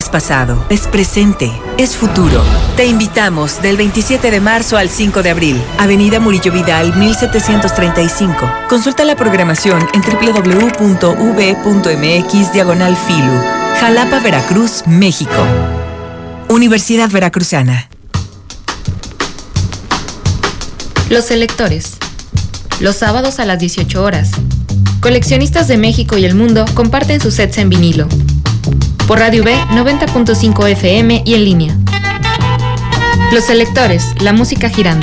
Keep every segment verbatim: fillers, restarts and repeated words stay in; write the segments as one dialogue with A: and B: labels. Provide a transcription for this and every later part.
A: es pasado, es presente, es futuro. Te invitamos del veintisiete de marzo al cinco de abril. Avenida Murillo Vidal, mil setecientos treinta y cinco. Consulta la programación en doble u doble u doble u punto u v punto m x diagonal filu. Jalapa, Veracruz, México. Universidad Veracruzana.
B: Los Selectores. Los sábados a las dieciocho horas. Coleccionistas de México y el mundo comparten sus sets en vinilo. Por Radio V noventa punto cinco F M y en línea. Los Selectores, la música girando.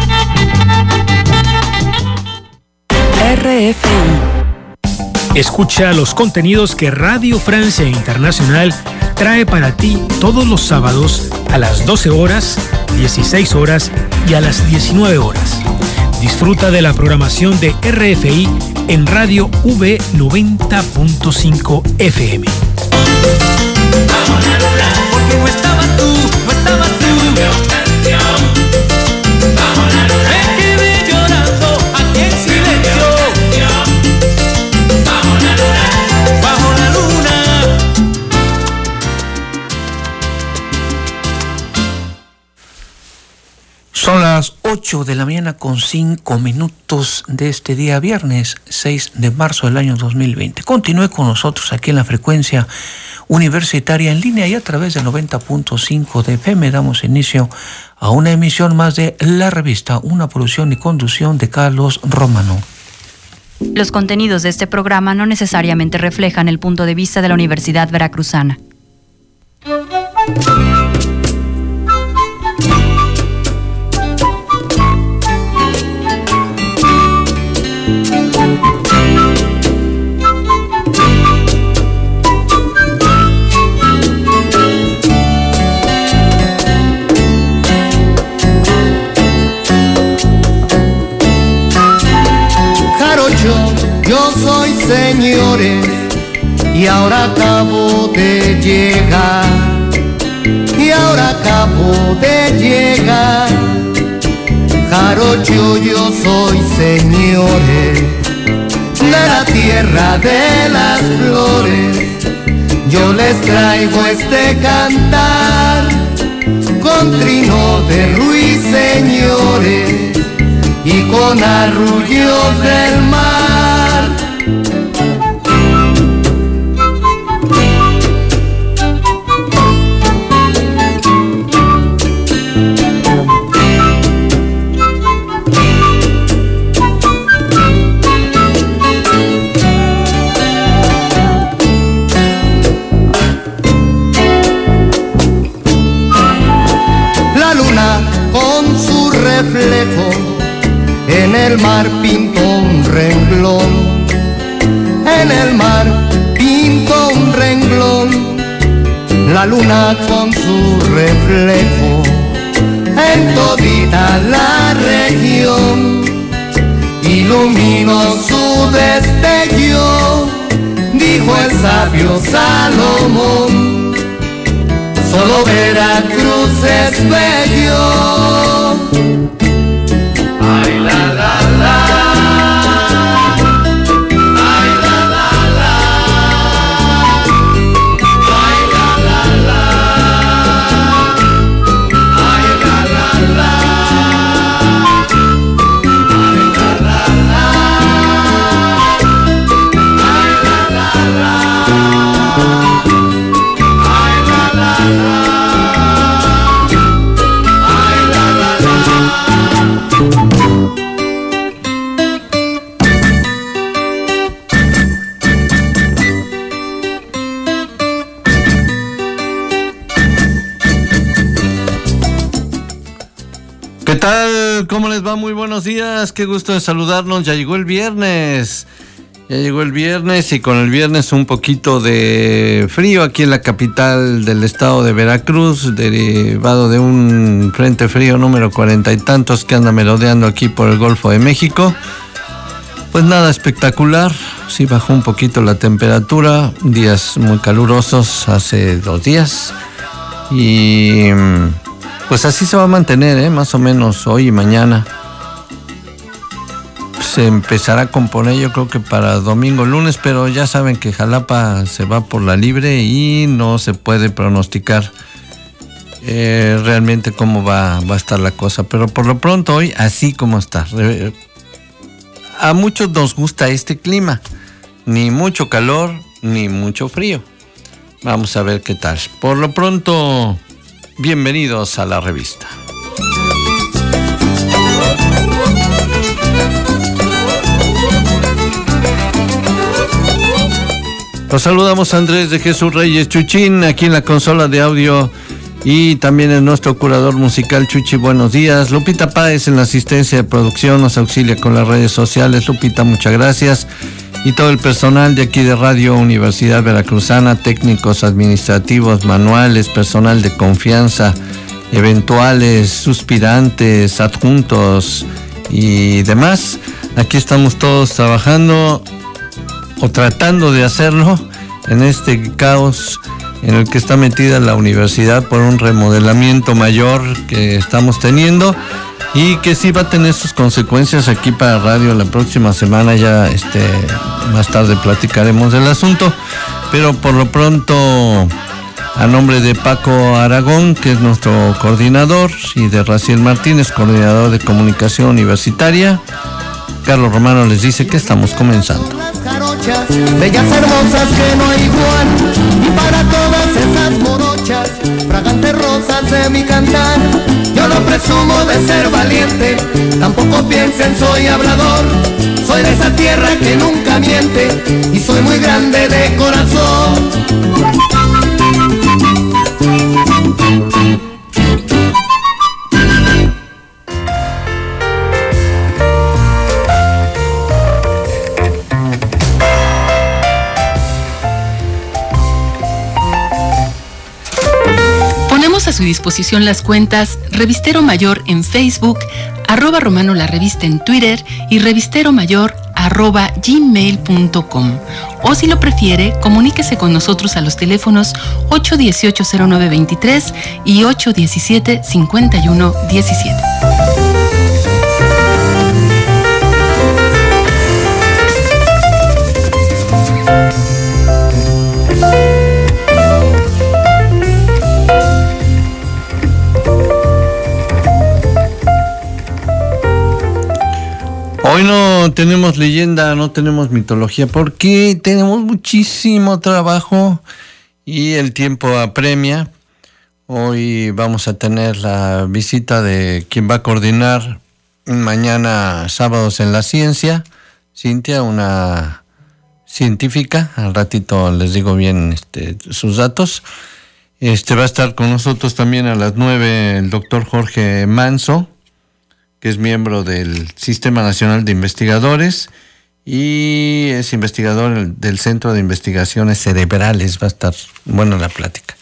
A: R F I.
C: Escucha los contenidos que Radio Francia Internacional trae para ti todos los sábados a las doce horas, dieciséis horas y a las diecinueve horas. Disfruta de la programación de R F I en Radio V noventa punto cinco F M.
D: Vamos a luna, porque no estabas tú, no estabas tú. Vamos a luna, me quedé llorando aquí en silencio. Vamos a luna, bajo la luna.
E: Son las ocho de la mañana con cinco minutos de este día viernes seis de marzo del año dos mil veinte. Continúe con nosotros aquí en la frecuencia universitaria en línea y a través de noventa punto cinco de F M. Damos inicio a una emisión más de La Revista, una producción y conducción de Carlos Romano.
F: Los contenidos de este programa no necesariamente reflejan el punto de vista de la Universidad Veracruzana.
G: Yo soy señores y ahora acabo de llegar, y ahora acabo de llegar. Jarocho, yo soy señores de la tierra de las flores. Yo les traigo este cantar con trino de ruiseñores y con arrullos del mar. La luna con su reflejo en el mar pintó un renglón, en el mar pintó un renglón. La luna con su reflejo en todita la región iluminó su destello, dijo el sabio Salomón. Solo Veracruz es bello. Ay, la, la, la. Ay, la, la, la. Ay, la, la, la. Ay, la, la, la. Ay, la, la, la. Ay, la, la, la. Ay, la, la, la.
H: ¿Qué tal? ¿Cómo les va? Muy buenos días, qué gusto de saludarnos. Ya llegó el viernes, ya llegó el viernes y con el viernes un poquito de frío aquí en la capital del estado de Veracruz, derivado de un frente frío número cuarenta y tantos que anda merodeando aquí por el Golfo de México. Pues nada espectacular, sí bajó un poquito la temperatura, días muy calurosos hace dos días y pues así se va a mantener, ¿eh? Más o menos hoy y mañana. Pues se empezará a componer, yo creo que para domingo, lunes, pero ya saben que Jalapa se va por la libre y no se puede pronosticar eh, realmente cómo va, va a estar la cosa. Pero por lo pronto hoy, así como está. A muchos nos gusta este clima, ni mucho calor, ni mucho frío. Vamos a ver qué tal. Por lo pronto, bienvenidos a la revista. Los saludamos a Andrés de Jesús Reyes Chuchín, aquí en la consola de audio, y también en nuestro curador musical. Chuchi, buenos días. Lupita Páez en la asistencia de producción nos auxilia con las redes sociales. Lupita, muchas gracias. Y todo el personal de aquí de Radio Universidad Veracruzana, técnicos administrativos, manuales, personal de confianza, eventuales, suspirantes, adjuntos y demás. Aquí estamos todos trabajando o tratando de hacerlo en este caos en el que está metida la universidad por un remodelamiento mayor que estamos teniendo y que sí va a tener sus consecuencias aquí para radio la próxima semana. Ya este más tarde platicaremos del asunto, pero por lo pronto, a nombre de Paco Aragón, que es nuestro coordinador, y de Raciel Martínez, coordinador de comunicación universitaria, Carlos Romano les dice que estamos comenzando.
I: Jarochas, bellas hermosas que no hay igual, y para todas esas morochas, fragantes rosas de mi cantar, yo no presumo de ser valiente, tampoco piensen soy hablador, soy de esa tierra que nunca miente, y soy muy grande de corazón.
J: A su disposición las cuentas Revistero Mayor en Facebook, arroba Romano la Revista en Twitter y Revistero Mayor arroba gmail punto com. O si lo prefiere, comuníquese con nosotros a los teléfonos ocho uno ocho, cero nueve dos tres y ocho uno siete, cinco uno uno siete.
H: Hoy no tenemos leyenda, no tenemos mitología, porque tenemos muchísimo trabajo y el tiempo apremia. Hoy vamos a tener la visita de quien va a coordinar mañana Sábados en la Ciencia, Cintia, una científica. Al ratito les digo bien este, sus datos. Este va a estar con nosotros también a las nueve el doctor Jorge Manso, que es miembro del Sistema Nacional de Investigadores y es investigador del Centro de Investigaciones Cerebrales. Va a estar buena la plática.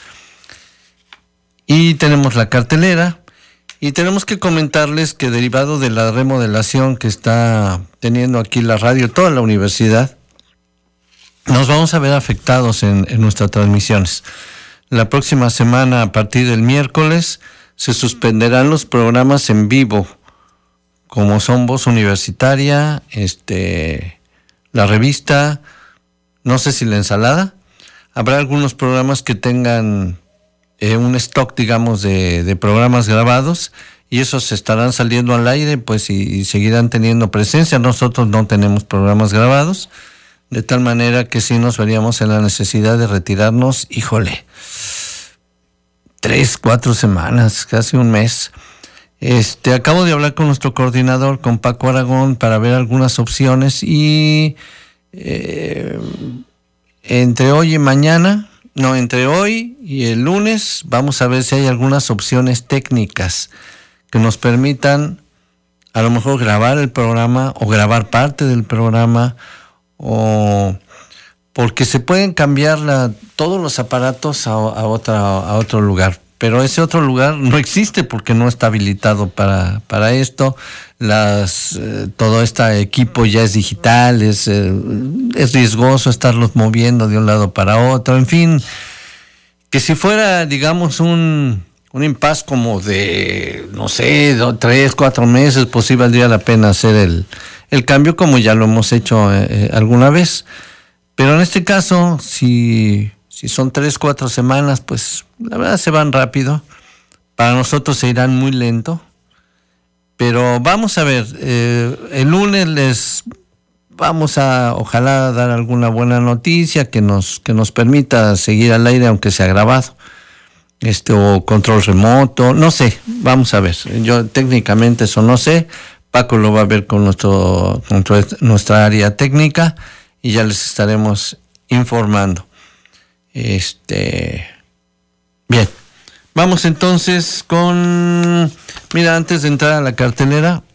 H: Y tenemos la cartelera, y tenemos que comentarles que derivado de la remodelación que está teniendo aquí la radio, toda la universidad, nos vamos a ver afectados en, en nuestras transmisiones. La próxima semana, a partir del miércoles, se suspenderán los programas en vivo, como son Voz Universitaria, este, la revista, no sé si la ensalada. Habrá algunos programas que tengan eh, un stock, digamos, de, de programas grabados, y esos estarán saliendo al aire, pues, y, y seguirán teniendo presencia. Nosotros no tenemos programas grabados, de tal manera que sí nos veríamos en la necesidad de retirarnos, híjole, tres, cuatro semanas, casi un mes. Este, acabo de hablar con nuestro coordinador, con Paco Aragón, para ver algunas opciones, y eh, entre hoy y mañana, no, entre hoy y el lunes, vamos a ver si hay algunas opciones técnicas que nos permitan a lo mejor grabar el programa o grabar parte del programa, o porque se pueden cambiar la, todos los aparatos a, a, otra, a otro lugar. Pero ese otro lugar no existe porque no está habilitado para, para esto. Las, eh, todo este equipo ya es digital, es, eh, es riesgoso estarlos moviendo de un lado para otro. En fin, que si fuera, digamos, un, un impasse como de, no sé, dos, tres, cuatro meses, pues sí valdría la pena hacer el, el cambio como ya lo hemos hecho eh, alguna vez. Pero en este caso, si, si son tres, cuatro semanas, pues la verdad se van rápido. Para nosotros se irán muy lento. Pero vamos a ver, eh, el lunes les vamos a, ojalá, dar alguna buena noticia que nos, que nos permita seguir al aire, aunque sea grabado. Este, o control remoto, no sé, vamos a ver. Yo técnicamente eso no sé. Paco lo va a ver con, nuestro, con nuestra área técnica y ya les estaremos informando. Este, bien, vamos entonces con, mira, antes de entrar a la cartelera,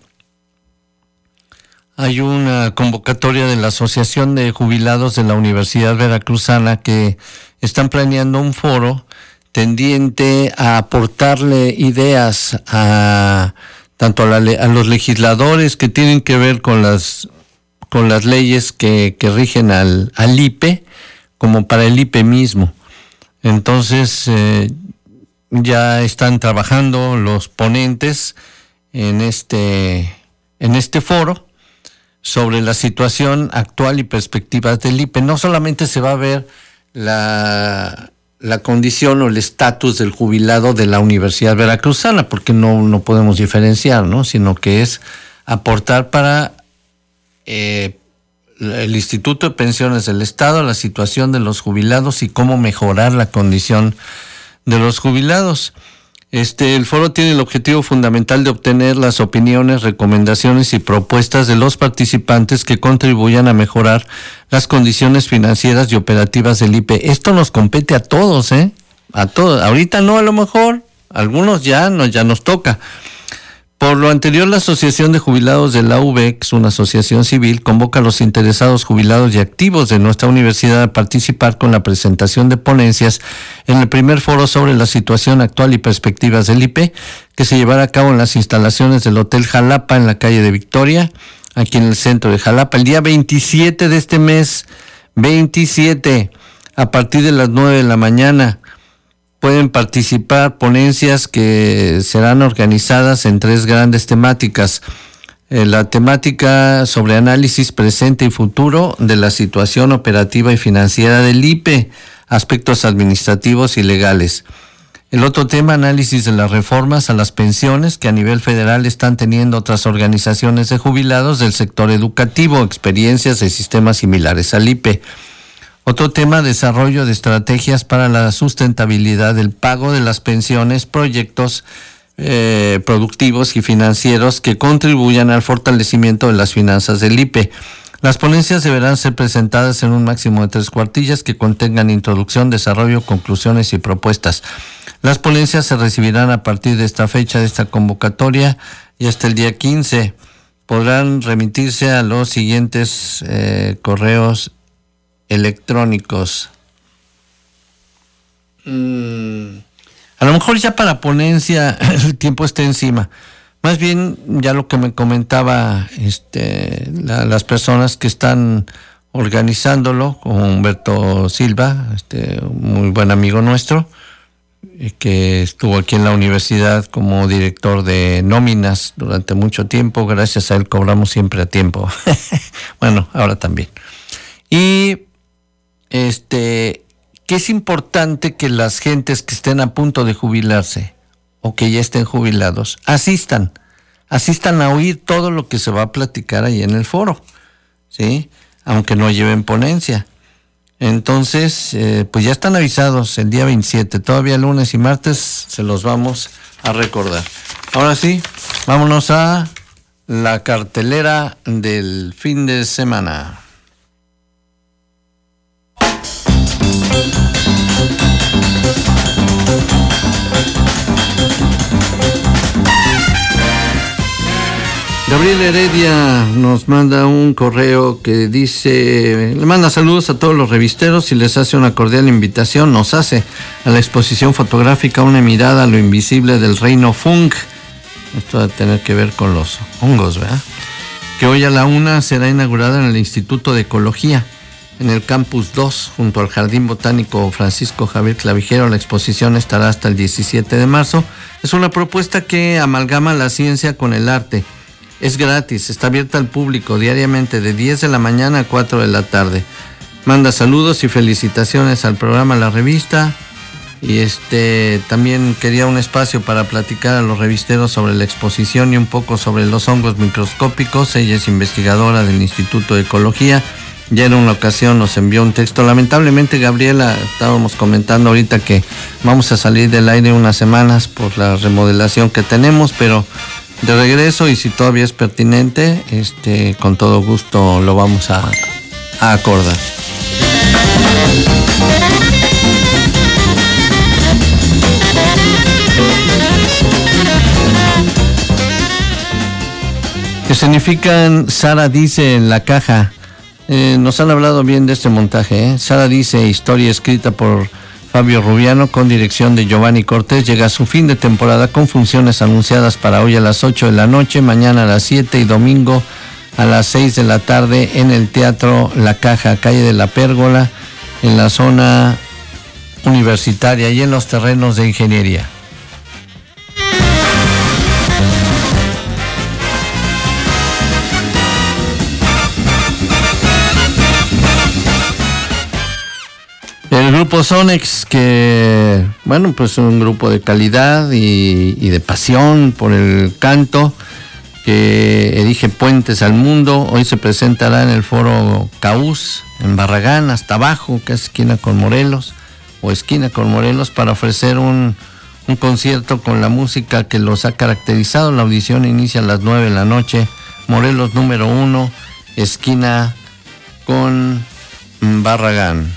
H: hay una convocatoria de la Asociación de Jubilados de la Universidad Veracruzana que están planeando un foro tendiente a aportarle ideas a tanto a, la, a los legisladores que tienen que ver con las con las leyes que, que rigen al, al I P E, como para el I P E mismo. Entonces eh, ya están trabajando los ponentes en este en este foro sobre la situación actual y perspectivas del I P E. No solamente se va a ver la la condición o el estatus del jubilado de la Universidad Veracruzana, porque no, no podemos diferenciar, ¿no? Sino que es aportar para eh, el Instituto de Pensiones del Estado la situación de los jubilados y cómo mejorar la condición de los jubilados. Este, el foro tiene el objetivo fundamental de obtener las opiniones, recomendaciones y propuestas de los participantes que contribuyan a mejorar las condiciones financieras y operativas del I P E. Esto nos compete a todos, ¿eh? A todos. Ahorita no, a lo mejor, algunos ya nos, ya nos toca. Por lo anterior, la Asociación de Jubilados de la U B E, que es una asociación civil, convoca a los interesados jubilados y activos de nuestra universidad a participar con la presentación de ponencias en el primer foro sobre la situación actual y perspectivas del I P E, que se llevará a cabo en las instalaciones del Hotel Jalapa en la calle de Victoria, aquí en el centro de Jalapa, el día veintisiete de este mes, veintisiete, a partir de las nueve de la mañana. Pueden participar ponencias que serán organizadas en tres grandes temáticas. Eh, la temática sobre análisis presente y futuro de la situación operativa y financiera del I P E, aspectos administrativos y legales. El otro tema, análisis de las reformas a las pensiones que a nivel federal están teniendo otras organizaciones de jubilados del sector educativo, experiencias de sistemas similares al I P E. Otro tema, desarrollo de estrategias para la sustentabilidad del pago de las pensiones, proyectos eh, productivos y financieros que contribuyan al fortalecimiento de las finanzas del I P E. Las ponencias deberán ser presentadas en un máximo de tres cuartillas que contengan introducción, desarrollo, conclusiones y propuestas. Las ponencias se recibirán a partir de esta fecha de esta convocatoria y hasta el día quince. Podrán remitirse a los siguientes eh, correos electrónicos. Mm, a lo mejor ya para ponencia el tiempo está encima. Más bien ya lo que me comentaba este, la, las personas que están organizándolo, como Humberto Silva, este, muy buen amigo nuestro, que estuvo aquí en la universidad como director de nóminas durante mucho tiempo. Gracias a él cobramos siempre a tiempo. Bueno, ahora también. Y este, que es importante que las gentes que estén a punto de jubilarse o que ya estén jubilados asistan, asistan a oír todo lo que se va a platicar ahí en el foro, ¿sí? Aunque no lleven ponencia. Entonces, eh, pues ya están avisados el día veintisiete, todavía lunes y martes se los vamos a recordar. Ahora sí, vámonos a la cartelera del fin de semana. Gabriel Heredia nos manda un correo que dice, le manda saludos a todos los revisteros y les hace una cordial invitación, nos hace a la exposición fotográfica Una mirada a lo invisible del reino Fung. Esto va a tener que ver con los hongos, ¿verdad? Que hoy a la una será inaugurada en el Instituto de Ecología, en el Campus dos, junto al Jardín Botánico Francisco Javier Clavijero. La exposición estará hasta el diecisiete de marzo. Es una propuesta que amalgama la ciencia con el arte, Es gratis, está abierta al público diariamente de diez de la mañana a cuatro de la tarde. Manda saludos y felicitaciones al programa La Revista. Y este también quería un espacio para platicar a los revisteros sobre la exposición y un poco sobre los hongos microscópicos. Ella es investigadora del Instituto de Ecología. Ya en una ocasión nos envió un texto. Lamentablemente, Gabriela, estábamos comentando ahorita que vamos a salir del aire unas semanas por la remodelación que tenemos, pero de regreso, y si todavía es pertinente, este, con todo gusto lo vamos a, a acordar. ¿Qué significan? Sara dice en la caja. Eh, nos han hablado bien de este montaje. ¿eh? Sara dice, historia escrita por Fabio Rubiano con dirección de Giovanni Cortés. Llega a su fin de temporada con funciones anunciadas para hoy a las ocho de la noche, mañana a las siete y domingo a las seis de la tarde en el Teatro La Caja, calle de la Pérgola, en la zona universitaria y en los terrenos de ingeniería. El grupo Sonex, que, bueno, pues es un grupo de calidad y, y de pasión por el canto, que erige puentes al mundo. Hoy se presentará en el Foro Caús, en Barragán, hasta abajo, que es esquina con Morelos, o esquina con Morelos, para ofrecer un, un concierto con la música que los ha caracterizado. La audición inicia a las nueve de la noche. Morelos número uno, esquina con Barragán.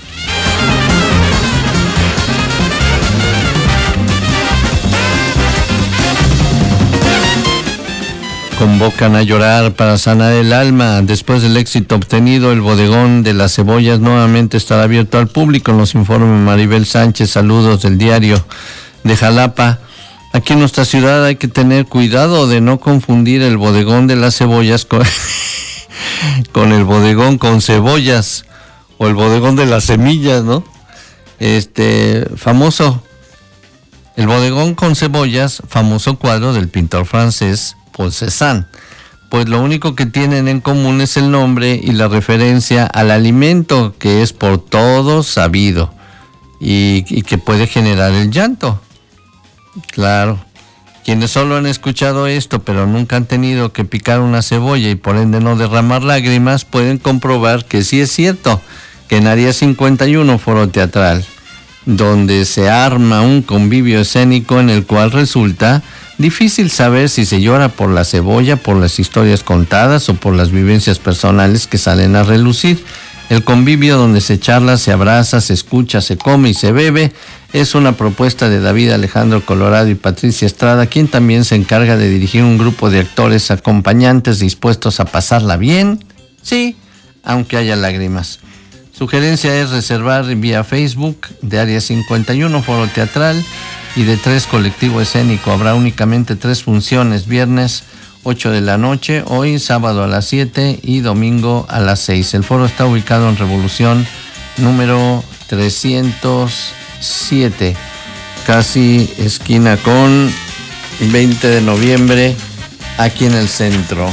H: Convocan a llorar para sanar el alma. Después del éxito obtenido, el bodegón de las cebollas nuevamente estará abierto al público. Nos informa Maribel Sánchez. Saludos del diario de Jalapa. Aquí en nuestra ciudad hay que tener cuidado de no confundir el bodegón de las cebollas con, con el bodegón con cebollas, o el bodegón de las semillas, ¿no? Este famoso, el bodegón con cebollas, famoso cuadro del pintor francés Paul Cézanne. Pues lo único que tienen en común es el nombre y la referencia al alimento, que es por todos sabido y, y que puede generar el llanto. Claro, quienes solo han escuchado esto pero nunca han tenido que picar una cebolla y por ende no derramar lágrimas, pueden comprobar que sí es cierto que en Área cincuenta y uno, Foro Teatral, donde se arma un convivio escénico en el cual resulta difícil saber si se llora por la cebolla, por las historias contadas o por las vivencias personales que salen a relucir. El convivio donde se charla, se abraza, se escucha, se come y se bebe es una propuesta de David Alejandro Colorado y Patricia Estrada, quien también se encarga de dirigir un grupo de actores acompañantes dispuestos a pasarla bien, sí, aunque haya lágrimas. Sugerencia es reservar vía Facebook de Área cincuenta y uno, Foro Teatral, y de Tres Colectivo Escénico. Habrá únicamente tres funciones: viernes ocho de la noche, hoy sábado a las siete y domingo a las seis. El foro está ubicado en Revolución número trescientos siete, casi esquina con veinte de noviembre, aquí en el centro.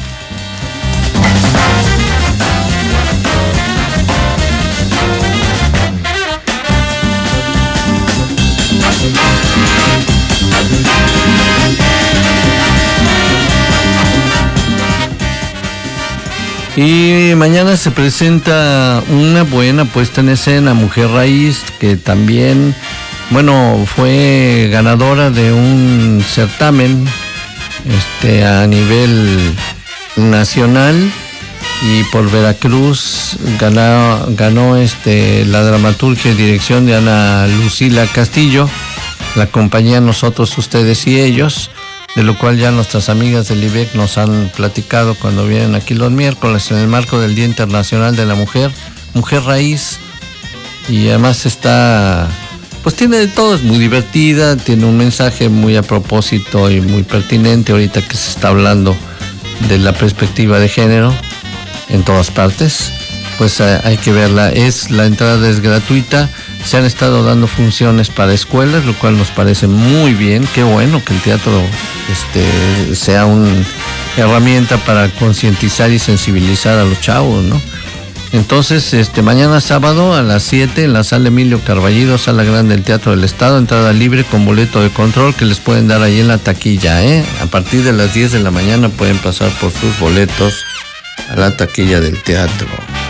H: Y mañana se presenta una buena puesta en escena, Mujer Raíz, que también, bueno, fue ganadora de un certamen este, a nivel nacional, y por Veracruz ganó, ganó este, la dramaturgia y dirección de Ana Lucila Castillo, la compañía Nosotros, Ustedes y Ellos, de lo cual ya nuestras amigas del I B E C nos han platicado cuando vienen aquí los miércoles en el marco del Día Internacional de la Mujer, Mujer Raíz. Y además está, pues tiene de todo, es muy divertida, tiene un mensaje muy a propósito y muy pertinente ahorita que se está hablando de la perspectiva de género en todas partes. Pues hay que verla. Es, la entrada es gratuita. Se han estado dando funciones para escuelas, lo cual nos parece muy bien. Qué bueno que el teatro este, sea un, herramienta para concientizar y sensibilizar a los chavos, ¿no? Entonces, este, mañana sábado a las siete en la sala Emilio Carballido, sala grande del Teatro del Estado, entrada libre con boleto de control que les pueden dar ahí en la taquilla, ¿eh? A partir de las diez de la mañana pueden pasar por sus boletos a la taquilla del teatro.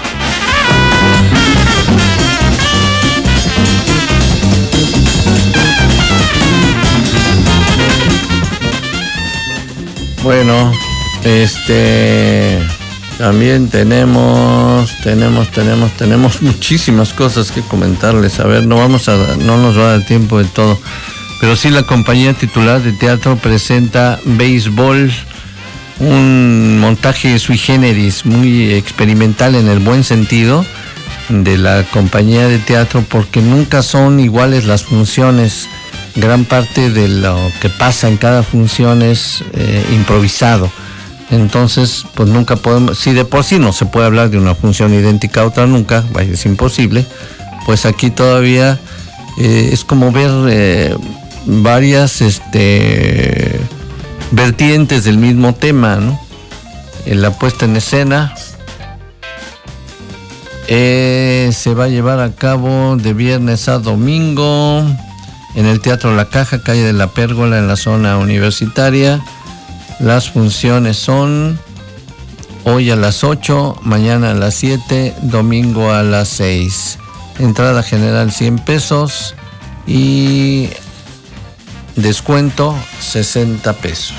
H: Bueno, este... también tenemos, tenemos, tenemos, tenemos muchísimas cosas que comentarles. A ver, no vamos a, no nos va a dar tiempo de todo. Pero sí, la compañía titular de teatro presenta Béisbol, un montaje sui generis, muy experimental en el buen sentido de la compañía de teatro, porque nunca son iguales las funciones. Gran parte de lo que pasa en cada función es eh, improvisado. Entonces, pues nunca podemos, si de por sí no se puede hablar de una función idéntica a otra nunca, es imposible, pues aquí todavía eh, es como ver eh, varias este, vertientes del mismo tema, ¿no? En la puesta en escena eh, se va a llevar a cabo de viernes a domingo en el Teatro La Caja, calle de la Pérgola, en la zona universitaria. Las funciones son hoy a las ocho, mañana a las siete, domingo a las seis. Entrada general cien pesos y descuento sesenta pesos.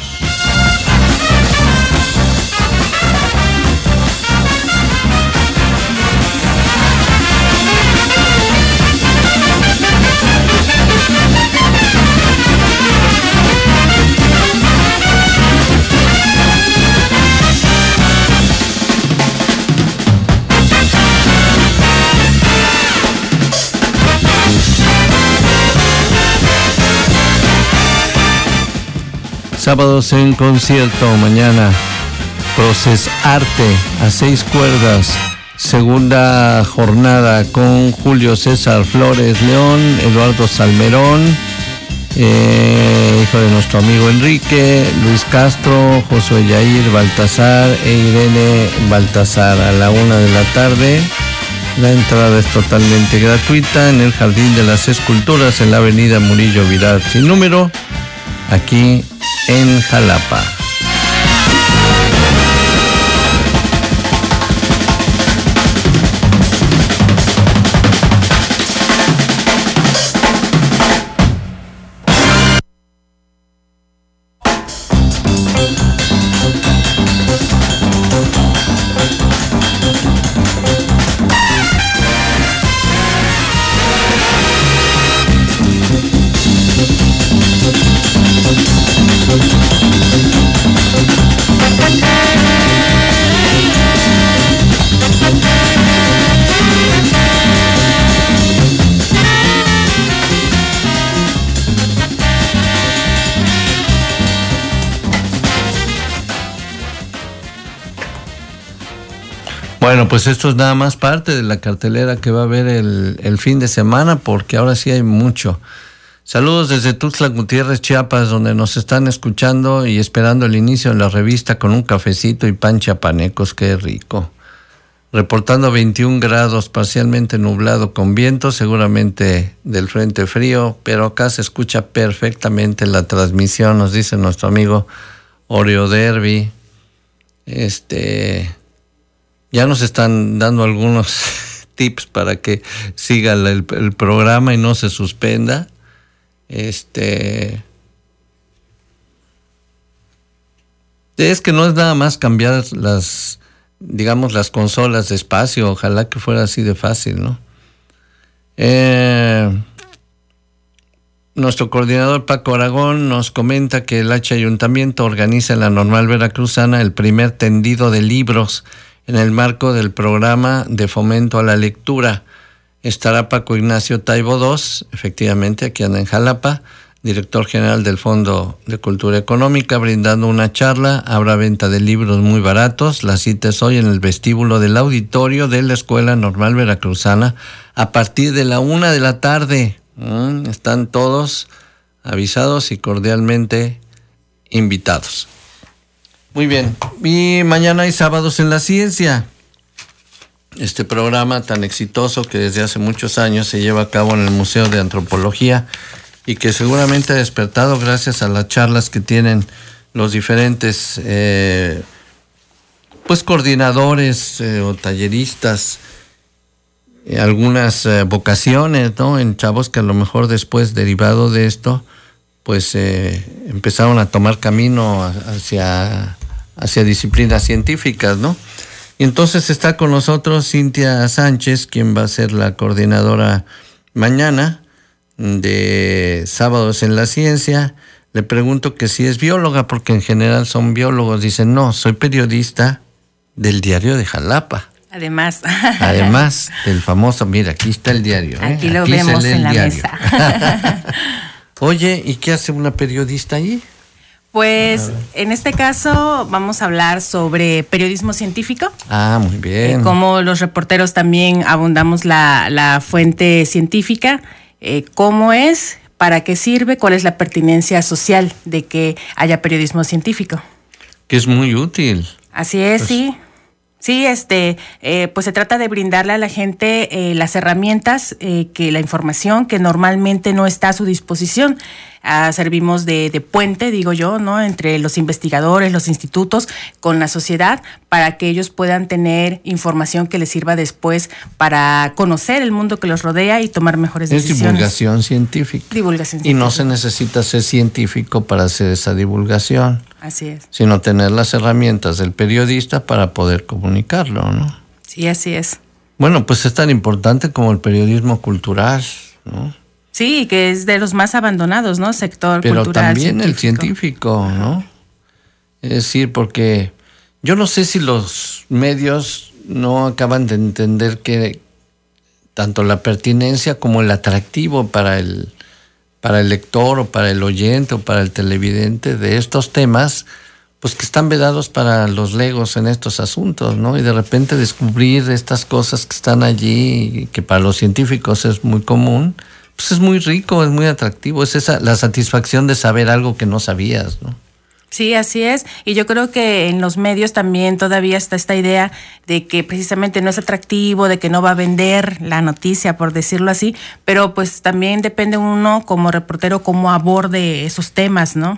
H: Sábados en concierto, mañana Proces Arte a seis cuerdas, segunda jornada con Julio César Flores León, Eduardo Salmerón, eh, hijo de nuestro amigo Enrique, Luis Castro, Josué Yair Baltasar e Irene Baltasar, a la una de la tarde. La entrada es totalmente gratuita en el Jardín de las Esculturas, en la avenida Murillo Vidal sin número, aquí en Jalapa. Bueno, pues esto es nada más parte de la cartelera que va a haber el, el fin de semana, porque ahora sí hay mucho. Saludos desde Tuxtla Gutiérrez, Chiapas, donde nos están escuchando y esperando el inicio de la revista con un cafecito y pan chiapanecos, qué rico. Reportando veintiún grados, parcialmente nublado con viento, seguramente del frente frío, pero acá se escucha perfectamente la transmisión, nos dice nuestro amigo Oreo Derby. Este... Ya nos están dando algunos tips para que siga el, el programa y no se suspenda. Este, es que no es nada más cambiar las, digamos, las consolas de espacio. Ojalá que fuera así de fácil, ¿no? Eh, nuestro coordinador Paco Aragón nos comenta que el H Ayuntamiento organiza en la Normal Veracruzana el primer tendido de libros en el marco del programa de fomento a la lectura. Estará Paco Ignacio Taibo dos, efectivamente, aquí anda en Jalapa, director general del Fondo de Cultura Económica, brindando una charla. Habrá venta de libros muy baratos. La cita es hoy en el vestíbulo del auditorio de la Escuela Normal Veracruzana a partir de la una de la tarde. Mm, están todos avisados y cordialmente invitados. Muy bien. Y mañana hay Sábados en la Ciencia. Este programa tan exitoso que desde hace muchos años se lleva a cabo en el Museo de Antropología y que seguramente ha despertado gracias a las charlas que tienen los diferentes eh, pues coordinadores eh, o talleristas, eh, algunas eh, vocaciones, ¿no? En chavos que a lo mejor después, derivado de esto, pues eh, empezaron a tomar camino hacia, hacia disciplinas científicas, ¿no? Y entonces está con nosotros Cintia Sánchez, quien va a ser la coordinadora mañana de Sábados en la Ciencia. Le pregunto que si es bióloga, porque en general son biólogos. Dicen, no, soy periodista del Diario de Jalapa.
K: Además.
H: Además del famoso, mira, aquí está el diario. ¿eh?
K: Aquí lo
H: aquí
K: vemos en la
H: diario.
K: mesa.
H: Oye, ¿y qué hace una periodista allí?
K: Pues en este caso vamos a hablar sobre periodismo científico.
H: Ah, muy bien.
K: Eh, cómo los reporteros también abundamos la, la fuente científica, eh, cómo es, para qué sirve, cuál es la pertinencia social de que haya periodismo científico.
H: Que es muy útil.
K: Así es,
H: Pues-
K: sí. Sí, este, eh, pues se trata de brindarle a la gente eh, las herramientas, eh, que la información que normalmente no está a su disposición. Ah, servimos de, de puente, digo yo, ¿no? Entre los investigadores, los institutos, con la sociedad, para que ellos puedan tener información que les sirva después para conocer el mundo que los rodea y tomar mejores
H: Es
K: decisiones.
H: divulgación científica.
K: Divulgación
H: Y no
K: científica.
H: se necesita ser científico para hacer esa divulgación,
K: Así es.
H: sino tener las herramientas del periodista para poder comunicarlo, ¿no?
K: Sí, así es.
H: Bueno, pues es tan importante como el periodismo cultural, ¿no?
K: Sí, que es de los más abandonados, ¿no? Sector
H: Pero
K: cultural.
H: también el científico, ¿no? Es decir, porque yo no sé si los medios no acaban de entender que tanto la pertinencia como el atractivo para el, para el lector o para el oyente o para el televidente de estos temas, pues que están vedados para los legos en estos asuntos, ¿no? Y de repente descubrir estas cosas que están allí, que para los científicos es muy común, pues es muy rico, es muy atractivo, es esa la satisfacción de saber algo que no sabías, ¿no?
K: Sí, así es. Y yo creo que en los medios también todavía está esta idea de que precisamente no es atractivo, de que no va a vender la noticia, por decirlo así, pero pues también depende uno como reportero cómo aborde esos temas, ¿no?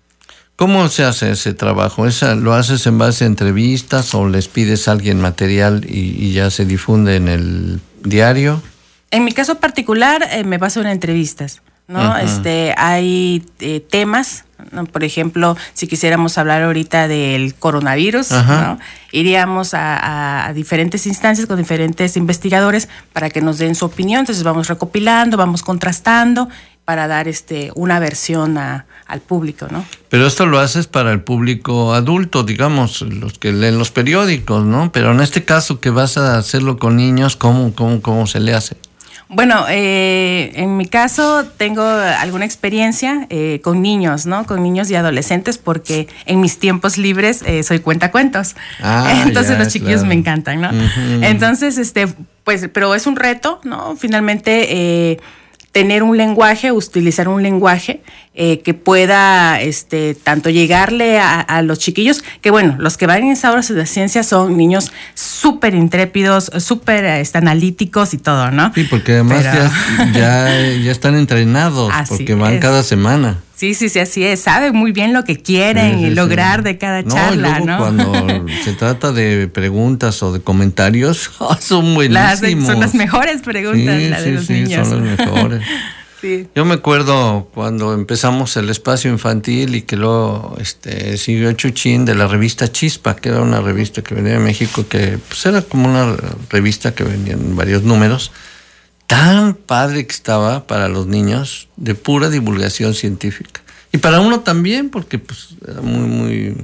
H: ¿Cómo se hace ese trabajo? ¿Esa, ¿Lo haces en base a entrevistas o les pides a alguien material y, y ya se difunde en el diario?
K: En mi caso particular, eh, me baso en entrevistas, ¿no?
H: Ajá.
K: Este, hay eh, temas, ¿no? Por ejemplo, si quisiéramos hablar ahorita del coronavirus,
H: Ajá.
K: ¿no? Iríamos a, a, a diferentes instancias con diferentes investigadores para que nos den su opinión. Entonces vamos recopilando, vamos contrastando para dar este una versión a, al público, ¿no?
H: Pero esto lo haces para el público adulto, digamos, los que leen los periódicos, ¿no? Pero en este caso que vas a hacerlo con niños, ¿cómo, cómo, cómo se le hace?
K: Bueno, eh, en mi caso tengo alguna experiencia eh, con niños, ¿no? Con niños y adolescentes, porque en mis tiempos libres eh, soy cuentacuentos.
H: Ah,
K: Entonces
H: ya,
K: los chiquillos
H: claro.
K: me encantan, ¿no?
H: Ujú.
K: Entonces, este, pues, pero es un reto, ¿no? Finalmente, eh, tener un lenguaje, utilizar un lenguaje eh, que pueda este, tanto llegarle a, a los chiquillos, que bueno, los que van en Sábados de la Ciencia son niños súper intrépidos, súper este, analíticos y todo, ¿no?
H: Sí, porque además
K: Pero-
H: ya, ya, ya están entrenados,
K: Así
H: porque van
K: es.
H: cada semana.
K: Sí, sí, sí, así es. Saben muy bien lo que quieren
H: Sí, sí,
K: y lograr
H: sí.
K: de cada
H: No, y
K: charla,
H: luego
K: ¿no?
H: cuando se trata de preguntas o de comentarios, son
K: Las de-
H: buenísimos.
K: son las mejores preguntas,
H: Sí,
K: las de
H: sí,
K: los
H: sí,
K: niños.
H: son las mejores.
K: Sí.
H: Yo me acuerdo cuando empezamos el espacio infantil y que luego este, siguió Chuchín de la revista Chispa, que era una revista que venía de México, que pues era como una revista que venía en varios números. Tan padre que estaba para los niños, de pura divulgación científica. Y para uno también, porque pues era muy, muy,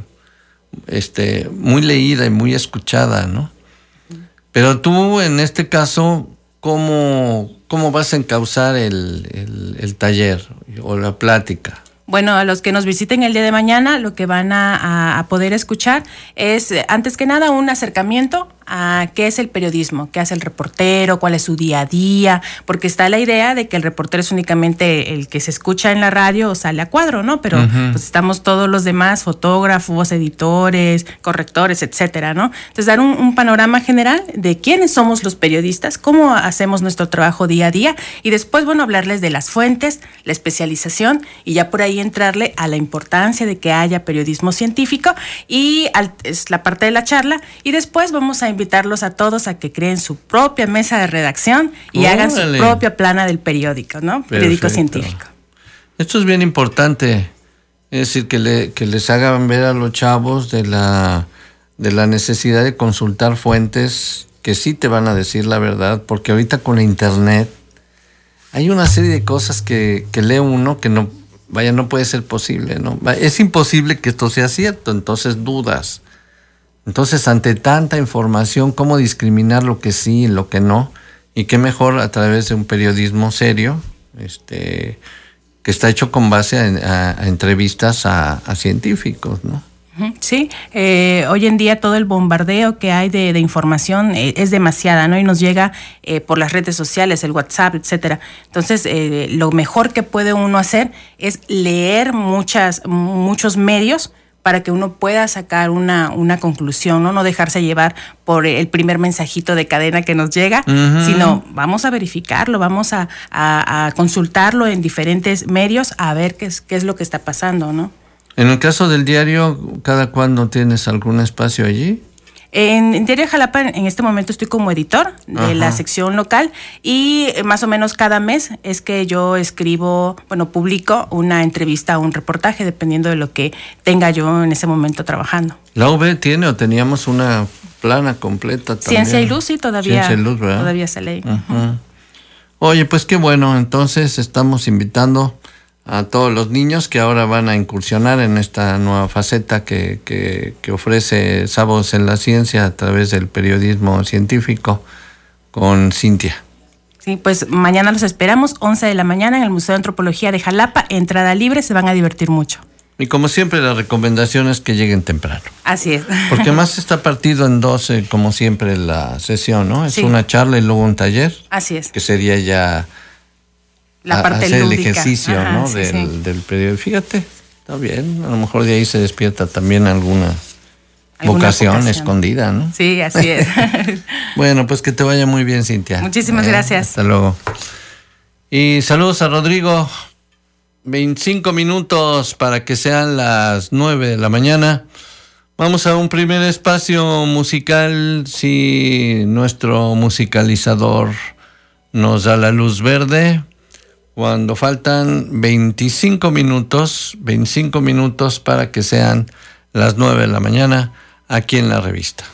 H: este, muy leída y muy escuchada, ¿no? Pero tú, en este caso, ¿cómo, cómo vas a encauzar el, el, el taller o la plática?
K: Bueno, a los que nos visiten el día de mañana, lo que van a, a, a poder escuchar es, eh, antes que nada, un acercamiento a qué es el periodismo, qué hace el reportero, cuál es su día a día, porque está la idea de que el reportero es únicamente el que se escucha en la radio o sale a cuadro, ¿no? Pero uh-huh. pues estamos todos los demás, fotógrafos, editores, correctores, etcétera, ¿no? Entonces dar un, un panorama general de quiénes somos los periodistas, cómo hacemos nuestro trabajo día a día y después, bueno, hablarles de las fuentes, la especialización y ya por ahí entrarle a la importancia de que haya periodismo científico y al, es la parte de la charla y después vamos a invitarlos a todos a que creen su propia mesa de redacción y ¡Órale! Hagan su propia plana del periódico, ¿no? Perfecto. Periódico científico.
H: Esto es bien importante, es decir, que, le, que les hagan ver a los chavos de la, de la necesidad de consultar fuentes que sí te van a decir la verdad, porque ahorita con la internet hay una serie de cosas que, que lee uno que no, vaya, no puede ser posible, ¿no? Es imposible que esto sea cierto, entonces dudas. Entonces, ante tanta información, ¿cómo discriminar lo que sí y lo que no? Y qué mejor a través de un periodismo serio, este, que está hecho con base a, a, a entrevistas a, a científicos, ¿no?
K: Sí, eh, hoy en día todo el bombardeo que hay de, de información eh, es demasiada, ¿no? Y nos llega eh, por las redes sociales, el WhatsApp, etcétera. Entonces, eh, lo mejor que puede uno hacer es leer muchas, muchos medios para que uno pueda sacar una, una conclusión, ¿no? No dejarse llevar por el primer mensajito de cadena que nos llega, uh-huh. sino vamos a verificarlo, vamos a, a, a consultarlo en diferentes medios a ver qué es, qué es lo que está pasando, ¿no?
H: En el caso del diario, ¿cada cuándo tienes algún espacio allí?
K: En, en Diario Jalapa en este momento estoy como editor de Ajá. la sección local y más o menos cada mes es que yo escribo, bueno, publico una entrevista o un reportaje dependiendo de lo que tenga yo en ese momento trabajando.
H: ¿La U B tiene o teníamos una plana completa también?
K: Ciencia y Luz, sí, todavía,
H: Ciencia y Luz, ¿verdad?
K: Todavía se lee.
H: Uh-huh. Oye, pues qué bueno, entonces estamos invitando a todos los niños que ahora van a incursionar en esta nueva faceta que, que, que ofrece Sábados en la Ciencia a través del periodismo científico con Cintia.
K: Sí, pues mañana los esperamos, once de la mañana en el Museo de Antropología de Jalapa, entrada libre, se van a divertir mucho.
H: Y como siempre la recomendación es que lleguen temprano.
K: Así es.
H: Porque más está partido en doce, como siempre, la sesión, ¿no? Es
K: sí.
H: una charla y luego un taller.
K: Así es.
H: Que sería ya...
K: La parte
H: hacer
K: lúdica.
H: El ejercicio,
K: Ajá,
H: ¿no?
K: Sí,
H: del,
K: sí.
H: del periodo. Fíjate, está bien. A lo mejor de ahí se despierta también alguna, ¿Alguna vocación, vocación escondida, ¿no?
K: Sí, así es.
H: Bueno, pues que te vaya muy bien, Cintia.
K: Muchísimas
H: eh,
K: gracias.
H: Hasta luego. Y saludos a Rodrigo. veinticinco minutos para que sean las nueve de la mañana. Vamos a un primer espacio musical. Si nuestro musicalizador nos da la luz verde, cuando faltan veinticinco minutos, veinticinco minutos para que sean las nueve de la mañana aquí en la revista.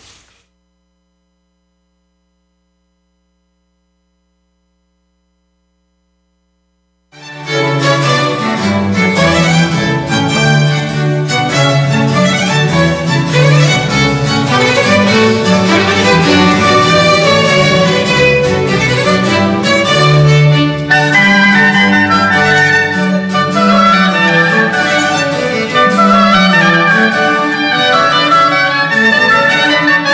G: Thank you.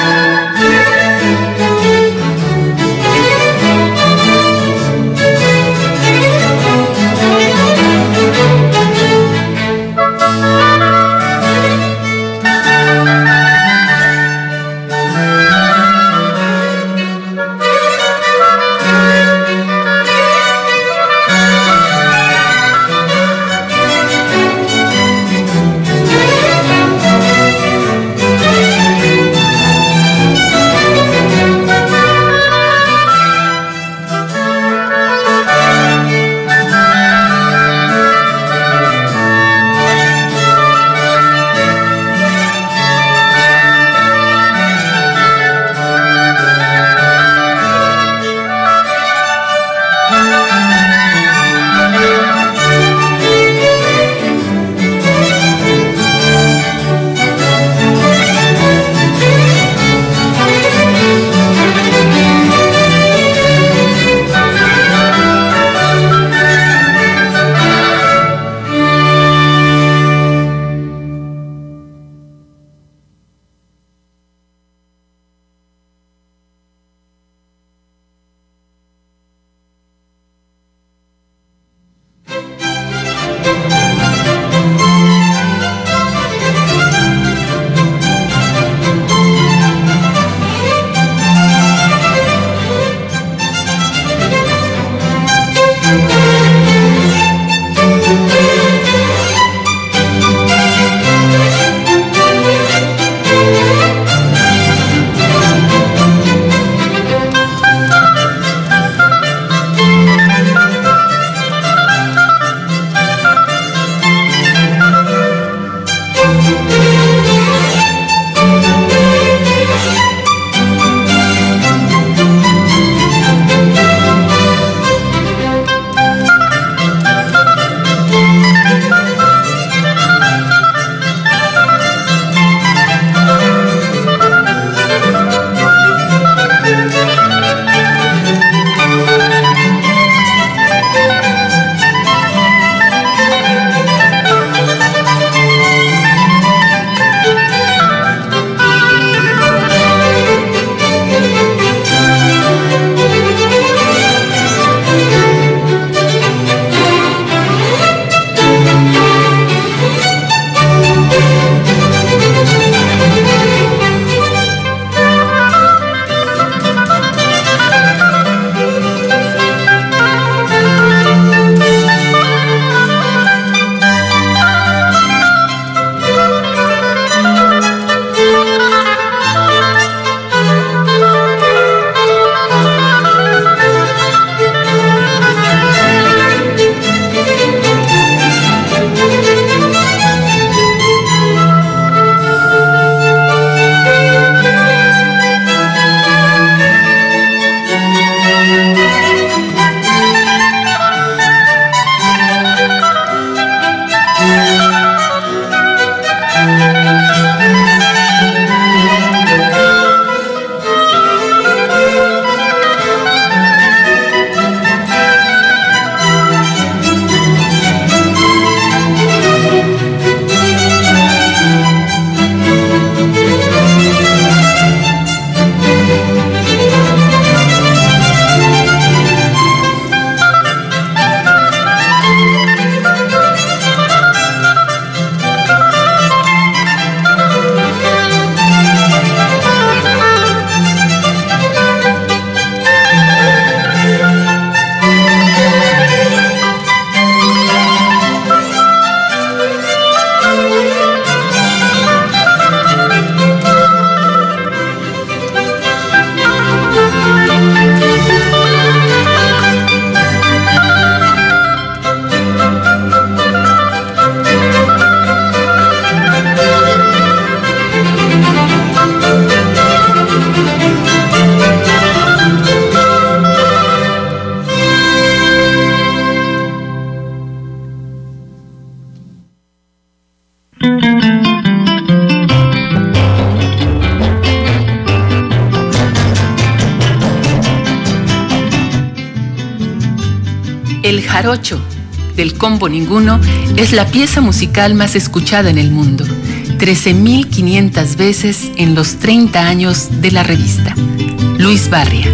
J: El jarocho, del combo Ninguno, es la pieza musical más escuchada en el mundo, trece mil quinientas veces en los treinta años de la revista. Luis Barria.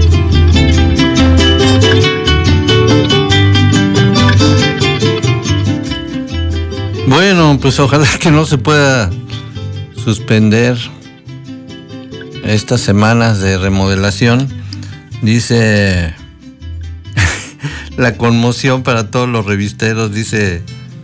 H: Bueno, pues ojalá que no se pueda suspender estas semanas de remodelación. Dice la conmoción para todos los revisteros, dice,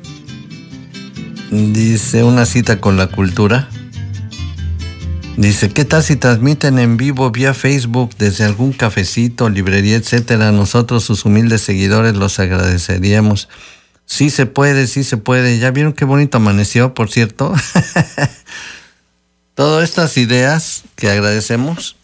H: dice una cita con la cultura. Dice, ¿qué tal si transmiten en vivo vía Facebook desde algún cafecito, librería, etcétera? Nosotros, sus humildes seguidores, los agradeceríamos. Sí se puede, sí se puede. ¿Ya vieron qué bonito amaneció, por cierto? Todas estas ideas que agradecemos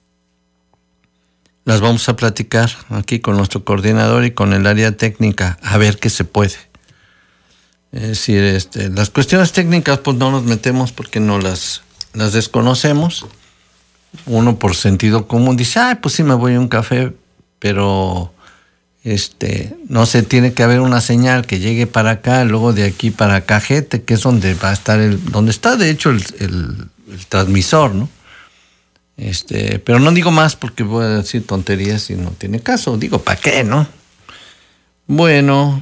H: las vamos a platicar aquí con nuestro coordinador y con el área técnica, a ver qué se puede. Es decir, este, las cuestiones técnicas pues no nos metemos porque no las, las desconocemos. Uno por sentido común dice, ay, pues sí me voy a un café, pero este, no sé, tiene que haber una señal que llegue para acá, luego de aquí para Cajete, que es donde va a estar el, donde está de hecho el, el, el transmisor, ¿no? Este, pero no digo más porque voy a decir tonterías y no tiene caso. Digo, ¿para qué, no? Bueno,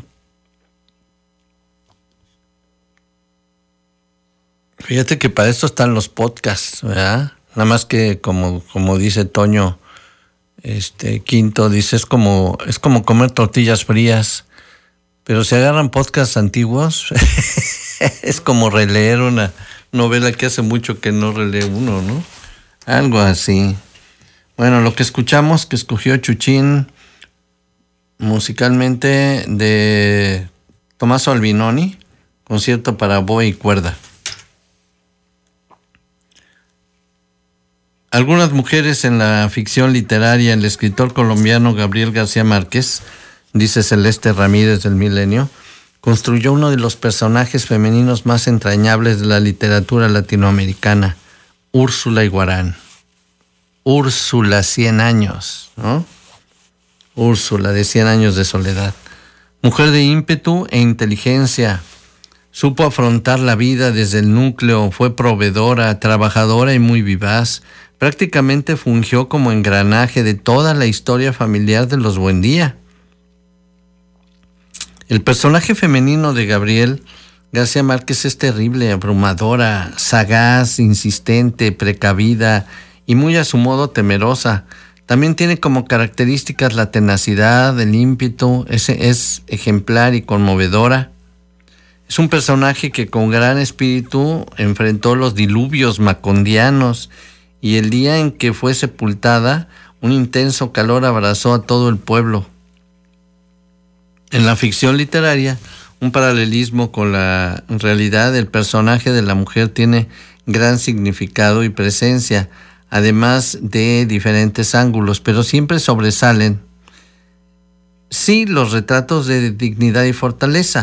H: fíjate que para esto están los podcasts, ¿verdad? Nada más que como, como dice Toño este, Quinto, dice, es como, es como comer tortillas frías, pero si agarran podcasts antiguos, es como releer una novela que hace mucho que no relee uno, ¿no? Algo así. Bueno, lo que escuchamos, que escogió Chuchín musicalmente de Tommaso Albinoni, concierto para oboe y cuerda. Algunas mujeres en la ficción literaria, el escritor colombiano Gabriel García Márquez, dice Celeste Ramírez del Milenio, construyó uno de los personajes femeninos más entrañables de la literatura latinoamericana, Úrsula Iguarán. Úrsula, cien años, ¿no? Úrsula, de cien años de soledad. Mujer de ímpetu e inteligencia, supo afrontar la vida desde el núcleo, fue proveedora, trabajadora y muy vivaz. Prácticamente fungió como engranaje de toda la historia familiar de los Buendía. El personaje femenino de Gabriel García Márquez es terrible, abrumadora, sagaz, insistente, precavida y muy a su modo temerosa. También tiene como características la tenacidad, el ímpetu, es, es ejemplar y conmovedora. Es un personaje que con gran espíritu enfrentó los diluvios macondianos y el día en que fue sepultada, un intenso calor abrazó a todo el pueblo. En la ficción literaria, un paralelismo con la realidad del personaje de la mujer tiene gran significado y presencia, además de diferentes ángulos, pero siempre sobresalen, sí, los retratos de dignidad y fortaleza,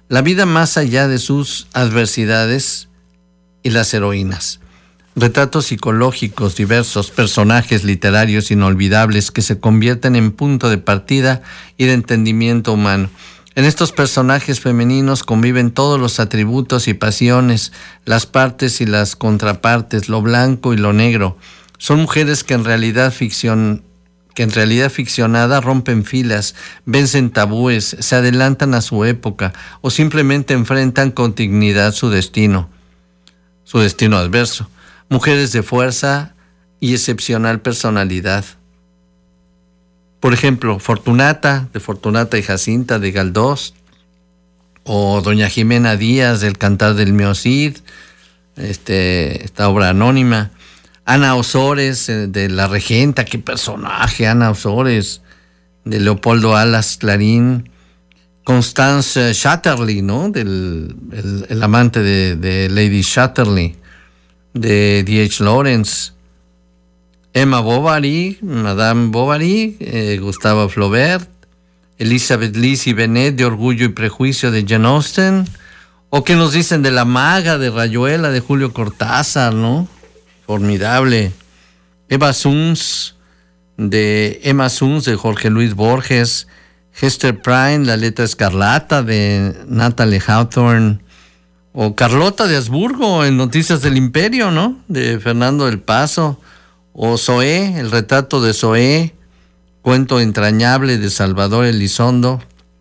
H: la vida más allá de sus adversidades y las heroínas. Retratos psicológicos, diversos personajes literarios inolvidables que se convierten en punto de partida y de entendimiento humano. En estos personajes femeninos conviven todos los atributos y pasiones, las partes y las contrapartes, lo blanco y lo negro. Son mujeres que en realidad ficción, que en realidad ficcionada rompen filas, vencen tabúes, se adelantan a su época o simplemente enfrentan con dignidad su destino, su destino adverso. Mujeres de fuerza y excepcional personalidad. Por ejemplo, Fortunata, de Fortunata y Jacinta de Galdós, o Doña Jimena Díaz del Cantar del Mío Cid, este, esta obra anónima. Ana Osores, de La Regenta, qué personaje, Ana Osores, de Leopoldo Alas Clarín. Constance Chatterley, ¿no? Del el, el amante de, de Lady Chatterley, de D H Lawrence. Emma Bovary, Madame Bovary, eh, Gustave Flaubert. Elizabeth Lizzie Bennet, de Orgullo y Prejuicio, de Jane Austen. O qué nos dicen de La Maga, de Rayuela, de Julio Cortázar, ¿no? Formidable. Eva Suns, de Emma Suns, de Jorge Luis Borges. Hester Prynne, La Letra Escarlata, de Natalie Hawthorne. O Carlota de Habsburgo, en Noticias del Imperio, ¿no? De Fernando del Paso. O Zoé, El Retrato de Zoé, cuento entrañable de Salvador Elizondo.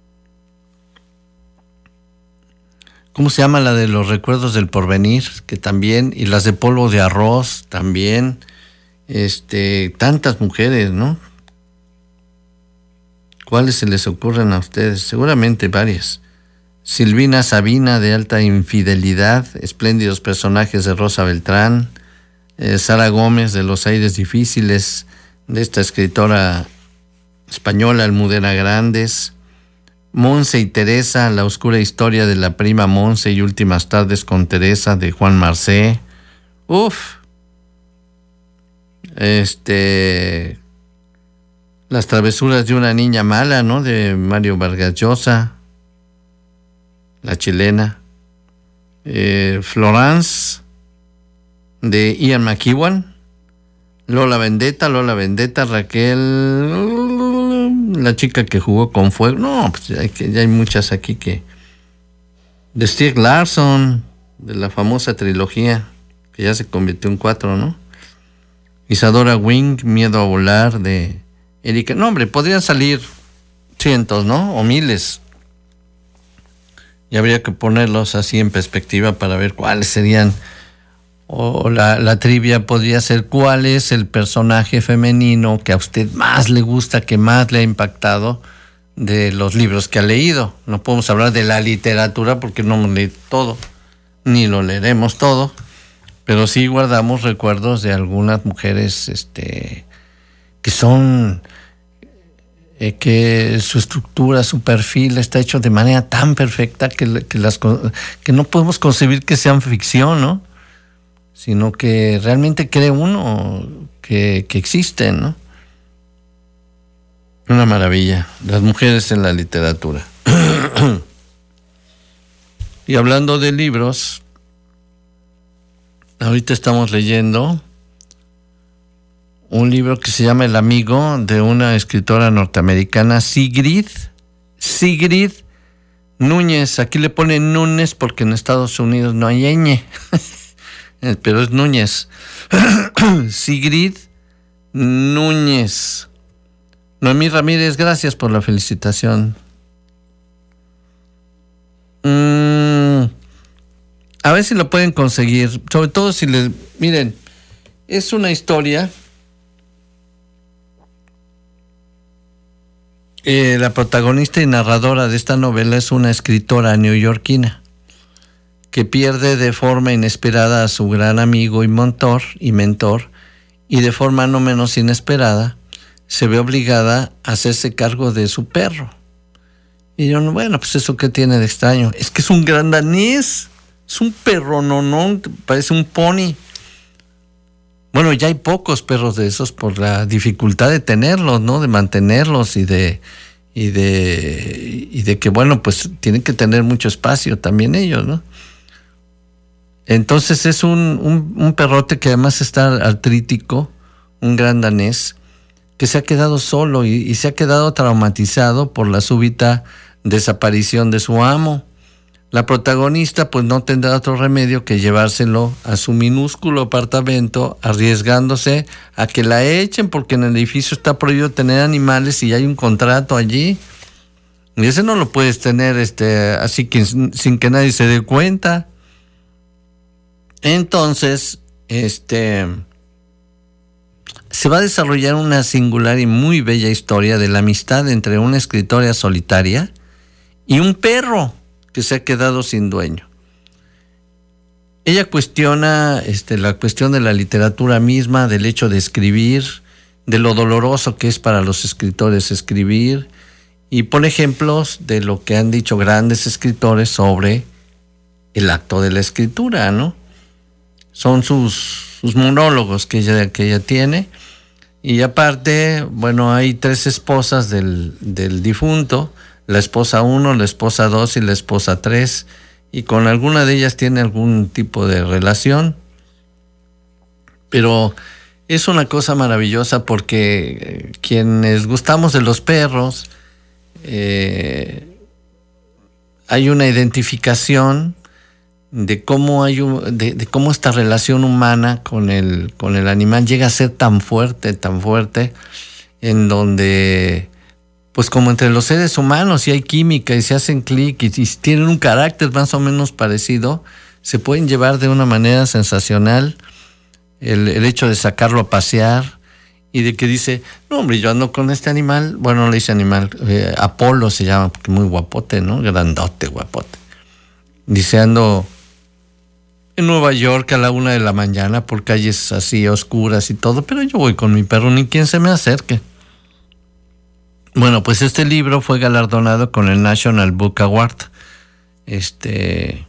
H: ¿Cómo se llama la de Los Recuerdos del Porvenir? Que también, y las de Polvo de Arroz también. Este, tantas mujeres, ¿no? ¿Cuáles se les ocurren a ustedes? Seguramente varias. Silvina Sabina, de Alta Infidelidad, espléndidos personajes de Rosa Beltrán. Eh, Sara Gómez, de Los Aires Difíciles, de esta escritora española, Almudena Grandes. Monse y Teresa, La oscura historia de la prima Monse y Últimas tardes con Teresa, de Juan Marcé. Uf. Este... Las travesuras de una niña mala, ¿no? De Mario Vargas Llosa, la chilena. Eh, Florence, de Ian McEwan. Lola Vendetta, Lola Vendetta, Raquel, la chica que jugó con fuego. No, pues ya hay, que, ya hay muchas aquí que... De Stieg Larsson, de la famosa trilogía, que ya se convirtió en cuatro, ¿no? Isadora Wing, Miedo a volar, de Erika. No, hombre, podrían salir cientos, ¿no? O miles. Y habría que ponerlos así en perspectiva para ver cuáles serían... O la, la trivia podría ser cuál es el personaje femenino que a usted más le gusta, que más le ha impactado de los libros que ha leído. No podemos hablar de la literatura porque no hemos leído todo, ni lo leeremos todo, pero sí guardamos recuerdos de algunas mujeres este, que son, eh, que su estructura, su perfil está hecho de manera tan perfecta que, que, las, que no podemos concebir que sean ficción, ¿no? Sino que realmente cree uno que, que existen, ¿no? Una maravilla, las mujeres en la literatura. Y hablando de libros, ahorita estamos leyendo un libro que se llama El amigo, de una escritora norteamericana, Sigrid, Sigrid Núñez. Aquí le ponen Núñez porque en Estados Unidos no hay ñ. Pero es Núñez. Sigrid Núñez. Noemí Ramírez, gracias por la felicitación. Mm, a ver si lo pueden conseguir. Sobre todo si les... Miren, es una historia... Eh, la protagonista y narradora de esta novela es una escritora neoyorquina que pierde de forma inesperada a su gran amigo y mentor, y mentor, y de forma no menos inesperada, se ve obligada a hacerse cargo de su perro. Y yo, bueno, pues eso qué tiene de extraño. Es que es un gran danés, es un perro, no, no, parece un pony. Bueno, ya hay pocos perros de esos por la dificultad de tenerlos, ¿no? De mantenerlos y de, y de, y de que, bueno, pues tienen que tener mucho espacio también ellos, ¿no? Entonces es un, un, un perrote que además está artrítico, un gran danés, que se ha quedado solo y, y se ha quedado traumatizado por la súbita desaparición de su amo. La protagonista pues no tendrá otro remedio que llevárselo a su minúsculo apartamento, arriesgándose a que la echen porque en el edificio está prohibido tener animales y hay un contrato allí. Y ese no lo puedes tener este, así que sin que nadie se dé cuenta. Entonces, este, se va a desarrollar una singular y muy bella historia de la amistad entre una escritora solitaria y un perro que se ha quedado sin dueño. Ella cuestiona este, la cuestión de la literatura misma, del hecho de escribir, de lo doloroso que es para los escritores escribir, y pone ejemplos de lo que han dicho grandes escritores sobre el acto de la escritura, ¿no? Son sus, sus monólogos que ella, que ella tiene, y aparte, bueno, hay tres esposas del, del difunto, la esposa uno, la esposa dos y la esposa tres, y con alguna de ellas tiene algún tipo de relación, pero es una cosa maravillosa porque quienes gustamos de los perros, eh, hay una identificación de cómo hay un, de, de cómo esta relación humana con el, con el animal llega a ser tan fuerte, tan fuerte, en donde pues como entre los seres humanos, si hay química y se hacen clic y, y tienen un carácter más o menos parecido, se pueden llevar de una manera sensacional el, el hecho de sacarlo a pasear y de que dice, no hombre, yo ando con este animal, bueno, no le dice animal, eh, Apolo se llama, porque muy guapote, ¿no? Grandote, guapote. Dice, ando en Nueva York a la una de la mañana por calles así oscuras y todo, pero yo voy con mi perro, ni quien se me acerque. Bueno, pues este libro fue galardonado con el National Book Award. Este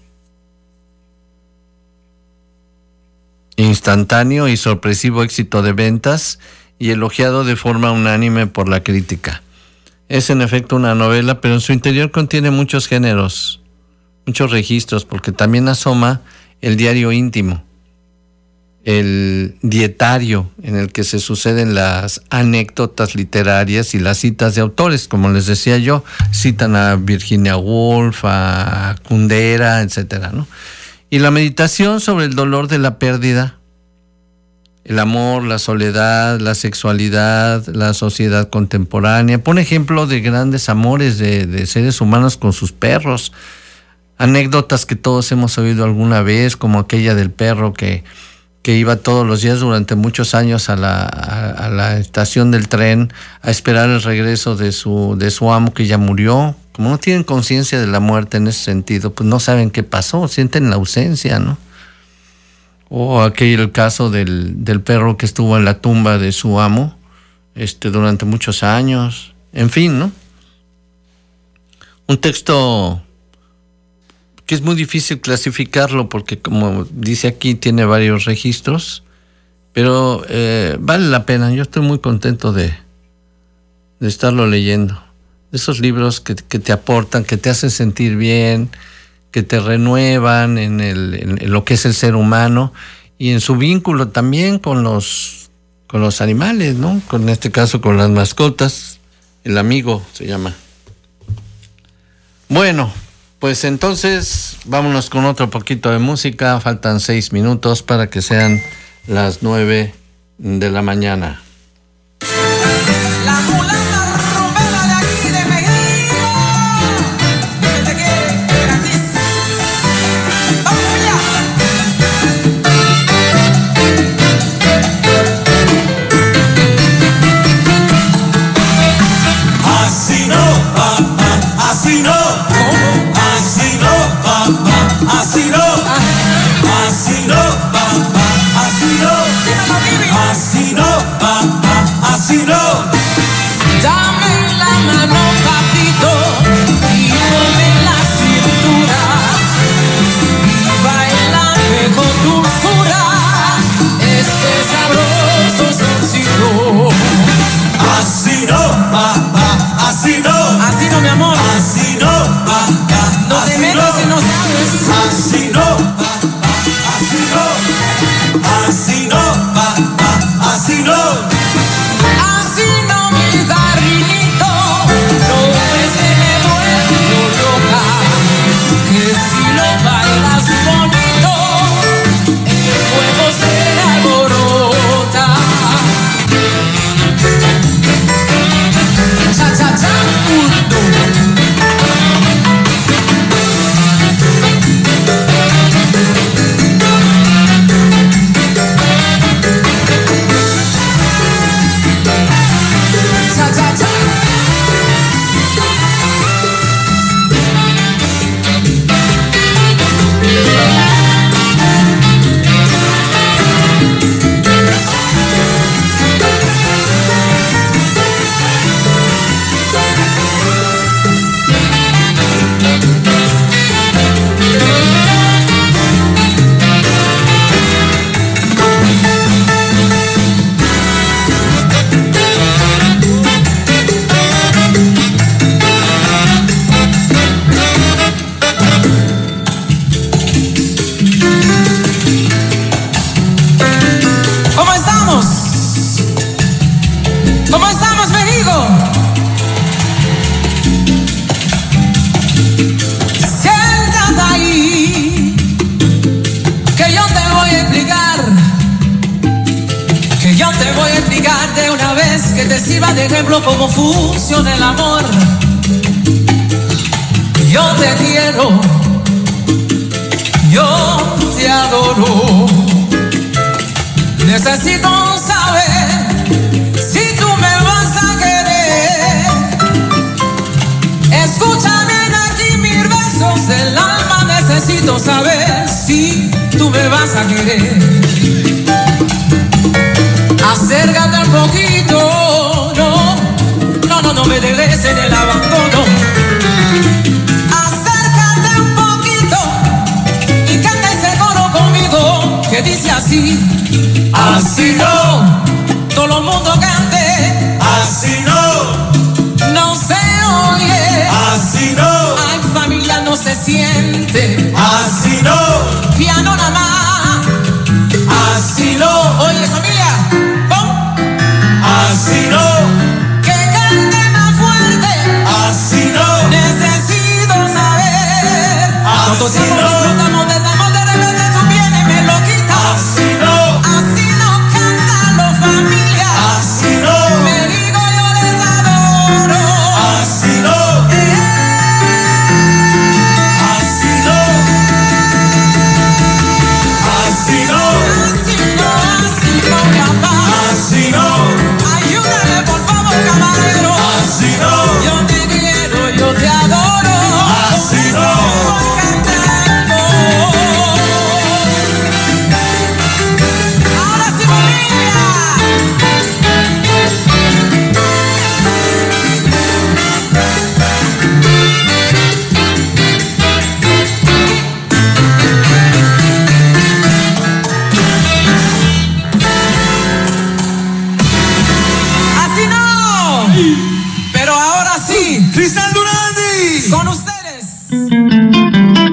H: instantáneo y sorpresivo éxito de ventas y elogiado de forma unánime por la crítica. Es en efecto una novela, pero en su interior contiene muchos géneros, muchos registros, porque también asoma el diario íntimo, el dietario en el que se suceden las anécdotas literarias y las citas de autores, como les decía yo, citan a Virginia Woolf, a Kundera, etcétera, ¿no? Y la meditación sobre el dolor de la pérdida, el amor, la soledad, la sexualidad, la sociedad contemporánea. Pone ejemplo de grandes amores de, de seres humanos con sus perros, anécdotas que todos hemos oído alguna vez, como aquella del perro que que iba todos los días durante muchos años a la, a, a la estación del tren a esperar el regreso de su, de su amo que ya murió. Como no tienen conciencia de la muerte en ese sentido, pues no saben qué pasó, sienten la ausencia, ¿no? O aquel el caso del, del perro que estuvo en la tumba de su amo este, durante muchos años. En fin, ¿no? Un texto que es muy difícil clasificarlo porque, como dice aquí, tiene varios registros, pero eh, vale la pena. Yo estoy muy contento de, de estarlo leyendo. Esos libros que, que te aportan, que te hacen sentir bien, que te renuevan en, el, en, en lo que es el ser humano y en su vínculo también con los, con los animales, ¿no? Con, en este caso con las mascotas. El amigo se llama. Bueno, pues entonces vámonos con otro poquito de música. Faltan seis minutos para que sean las nueve de la mañana.
D: La mulata rumbera de aquí de México. Yo te quiero gratis. ¡Vamos allá! Así no, ah, ah, así no. Así no, papá, así no, así no, papá, así no, así no, papá.
L: que te sirva de ejemplo cómo funciona el amor. Yo te quiero, yo te adoro. Necesito saber si tú me vas a querer. Escucha bien aquí mis besos del alma. Necesito saber si tú me vas a querer. Acércate un poquito, no, no, no, no me dejes en el abandono. Acércate un poquito y canta ese coro conmigo que dice así. Así no, todo el mundo cante. Así no, no se oye. Así no, ay familia no se siente. Así no, piano nada más. Así no, oye familia, ¿cómo? Así no, que cante más fuerte. Así no, necesito saber. Cuando
D: Así
L: todos
D: no.
L: disfrutamos del amor, de repente tú vienes y me lo quitas.
D: Así no.
L: Así no cantan los familias.
D: Así no.
L: Me digo yo les adoro.
D: Así no.
L: Eh,
D: Así no. Así no.
L: así no, así no, papá.
D: Así no.
L: Ayúdame por favor, caballero.
D: Así no.
L: Yo te quiero, yo te adoro.
D: Así no.
L: Voy cantando. Ahora sí, familia. Así no. Pero ahora sí.
D: Cristal Durandi.
L: Con ustedes.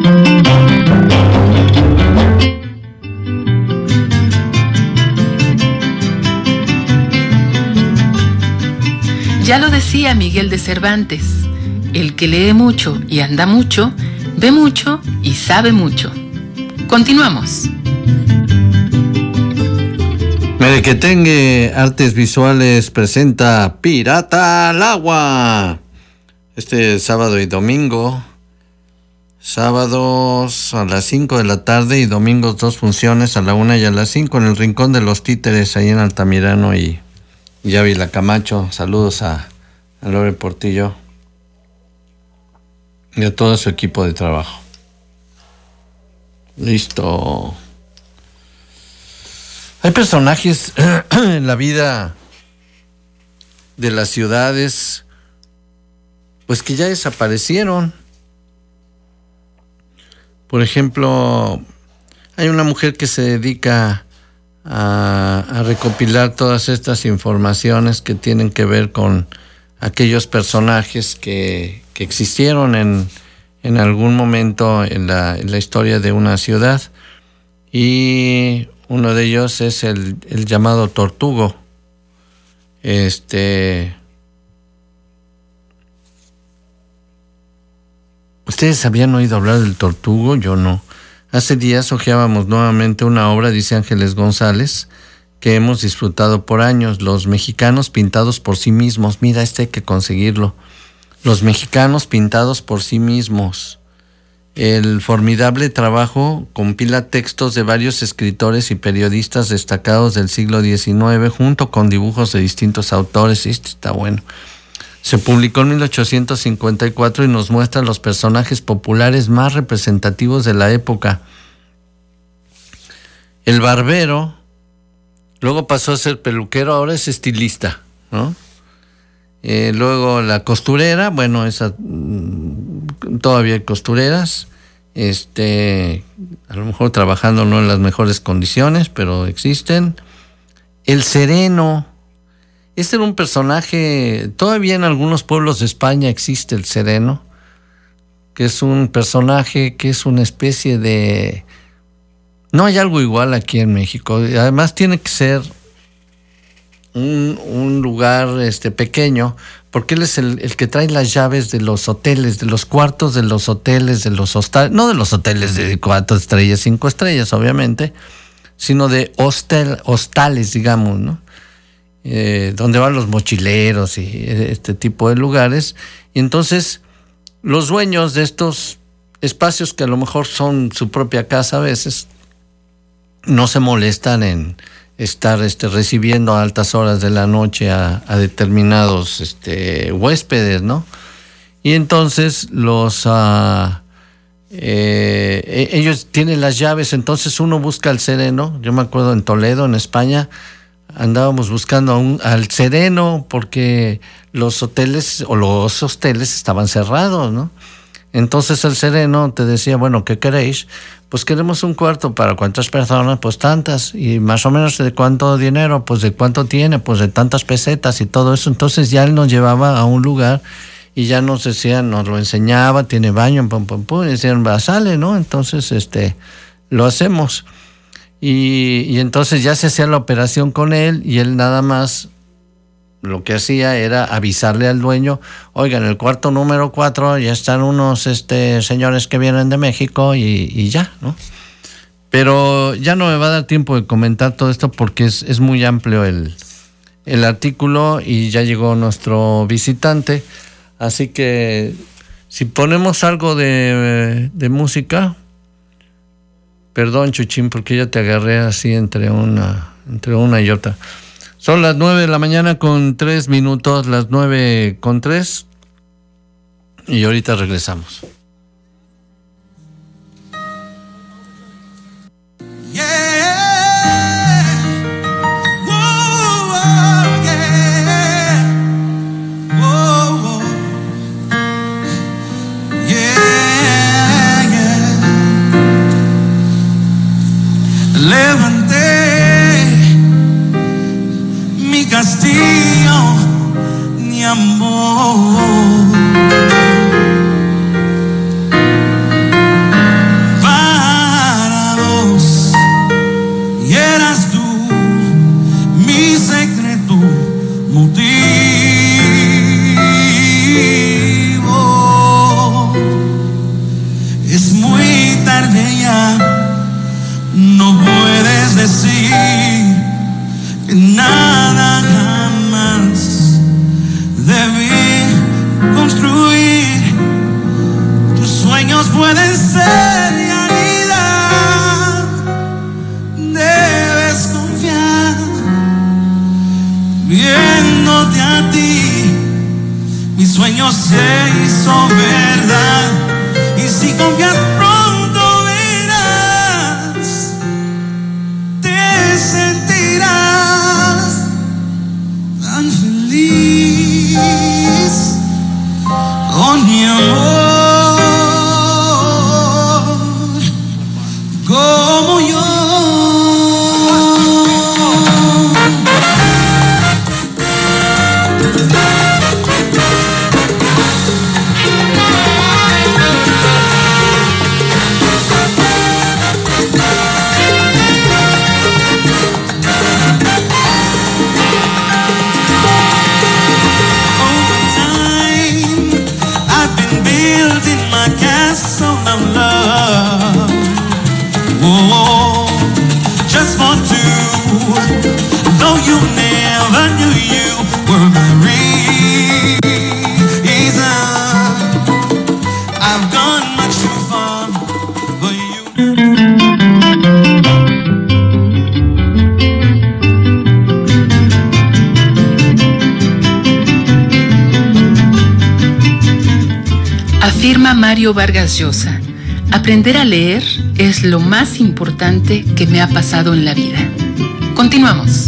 J: Ya lo decía Miguel de Cervantes, el que lee mucho y anda mucho, ve mucho y sabe mucho. Continuamos.
H: Merequetengue Artes Visuales presenta Pirata al Agua. Este sábado y domingo. Sábados a las cinco de la tarde y domingos dos funciones a la una y a las cinco en el Rincón de los Títeres, ahí en Altamirano y, y Ávila Camacho. Saludos a, a Lore Portillo y a todo su equipo de trabajo. Listo. Hay personajes en la vida de las ciudades, pues que ya desaparecieron. Por ejemplo, hay una mujer que se dedica a, a recopilar todas estas informaciones que tienen que ver con aquellos personajes que, que existieron en, en algún momento en la, en la historia de una ciudad. Y uno de ellos es el, el llamado Tortugo. Este... ¿Ustedes habían oído hablar del Tortugo? Yo no. Hace días hojeábamos nuevamente una obra, dice Ángeles González, que hemos disfrutado por años. Los mexicanos pintados por sí mismos. Mira, este hay que conseguirlo. Los mexicanos pintados por sí mismos. El formidable trabajo compila textos de varios escritores y periodistas destacados del siglo diecinueve, junto con dibujos de distintos autores. Este está bueno. Se publicó en mil ochocientos cincuenta y cuatro y nos muestra los personajes populares más representativos de la época. El barbero, luego pasó a ser peluquero, ahora es estilista, ¿no? Eh, luego la costurera, bueno, esa todavía hay costureras, este, a lo mejor trabajando no en las mejores condiciones, pero existen. El sereno. Este era un personaje, todavía en algunos pueblos de España existe el sereno, que es un personaje que es una especie de... No hay algo igual aquí en México, además tiene que ser un, un lugar este, pequeño, porque él es el, el que trae las llaves de los hoteles, de los cuartos de los hoteles, de los hostales, no de los hoteles de cuatro estrellas, cinco estrellas obviamente, sino de hostel, hostales, digamos, ¿no? eh, donde van los mochileros y este tipo de lugares. Y entonces los dueños de estos espacios, que a lo mejor son su propia casa a veces, no se molestan en estar este, recibiendo a altas horas de la noche a, a determinados este, huéspedes, ¿no? Y entonces los uh, eh, ellos tienen las llaves, entonces uno busca al sereno. Yo me acuerdo en Toledo, en España, andábamos buscando a un, al sereno porque los hoteles o los hosteles estaban cerrados, ¿no? Entonces el sereno te decía, bueno, ¿qué queréis? Pues queremos un cuarto. ¿Para cuántas personas? Pues tantas. Y más o menos de cuánto dinero, pues de cuánto tiene, pues de tantas pesetas y todo eso. Entonces ya él nos llevaba a un lugar y ya nos decía, nos lo enseñaba, tiene baño, pum, pum, pum, y decían, va, sale, ¿no? Entonces este lo hacemos. Y, y entonces ya se hacía la operación con él y él nada más lo que hacía era avisarle al dueño, oiga, en el cuarto número cuatro ya están unos este, señores que vienen de México y, y ya, ¿no? Pero ya no me va a dar tiempo de comentar todo esto porque es, es muy amplio el, el artículo y ya llegó nuestro visitante. Así que si ponemos algo de, de música, perdón, Chuchín, porque ya te agarré así entre una, entre una y otra. Son las nueve de la mañana con tres minutos, las nueve con tres, y ahorita regresamos.
L: Castillo, mi amor, para dos, y eras tú mi secreto motivo. Es muy tarde ya, no puedes decir que nada jamás debí construir. Tus sueños pueden ser realidad. Debes confiar. Viéndote a ti, mi sueño se hizo verdad. Y si confías pronto verás, te sentirás tan feliz con mi amor como yo.
J: Afirma Mario Vargas Llosa, aprender a leer es lo más importante que me ha pasado en la vida. Continuamos.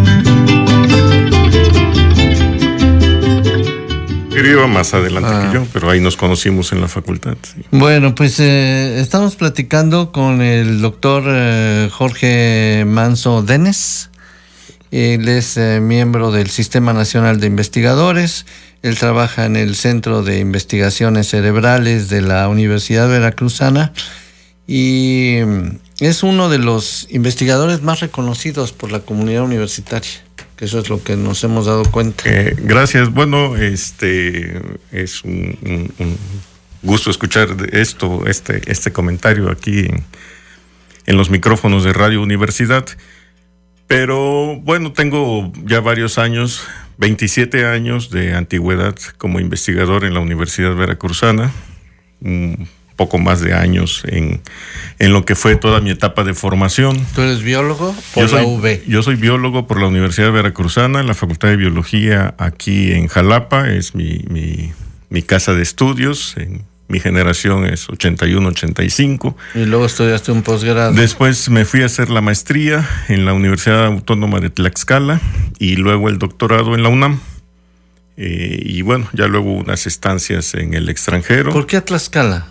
M: Iba más adelante ah. que yo, pero ahí nos conocimos en la facultad. Sí.
H: Bueno, pues eh, estamos platicando con el doctor eh, Jorge Manso Denes. Él es eh, miembro del Sistema Nacional de Investigadores. Él trabaja en el Centro de Investigaciones Cerebrales de la Universidad Veracruzana y es uno de los investigadores más reconocidos por la comunidad universitaria, que eso es lo que nos hemos dado cuenta.
M: Eh, gracias. Bueno, este es un, un, un gusto escuchar esto, este, este comentario aquí en, en los micrófonos de Radio Universidad. Pero bueno, tengo ya varios años, veintisiete años de antigüedad como investigador en la Universidad Veracruzana, un poco más de años en, en lo que fue toda mi etapa de formación.
H: ¿Tú eres biólogo por
M: yo soy,
H: la U V?
M: Yo soy biólogo por la Universidad Veracruzana, en la Facultad de Biología aquí en Jalapa, es mi, mi, mi casa de estudios. En, mi generación es ochenta y uno, ochenta y cinco.
H: Y luego estudiaste un posgrado.
M: Después me fui a hacer la maestría en la Universidad Autónoma de Tlaxcala y luego el doctorado en la UNAM. Eh, y bueno, ya luego unas estancias en el extranjero.
H: ¿Por qué a Tlaxcala?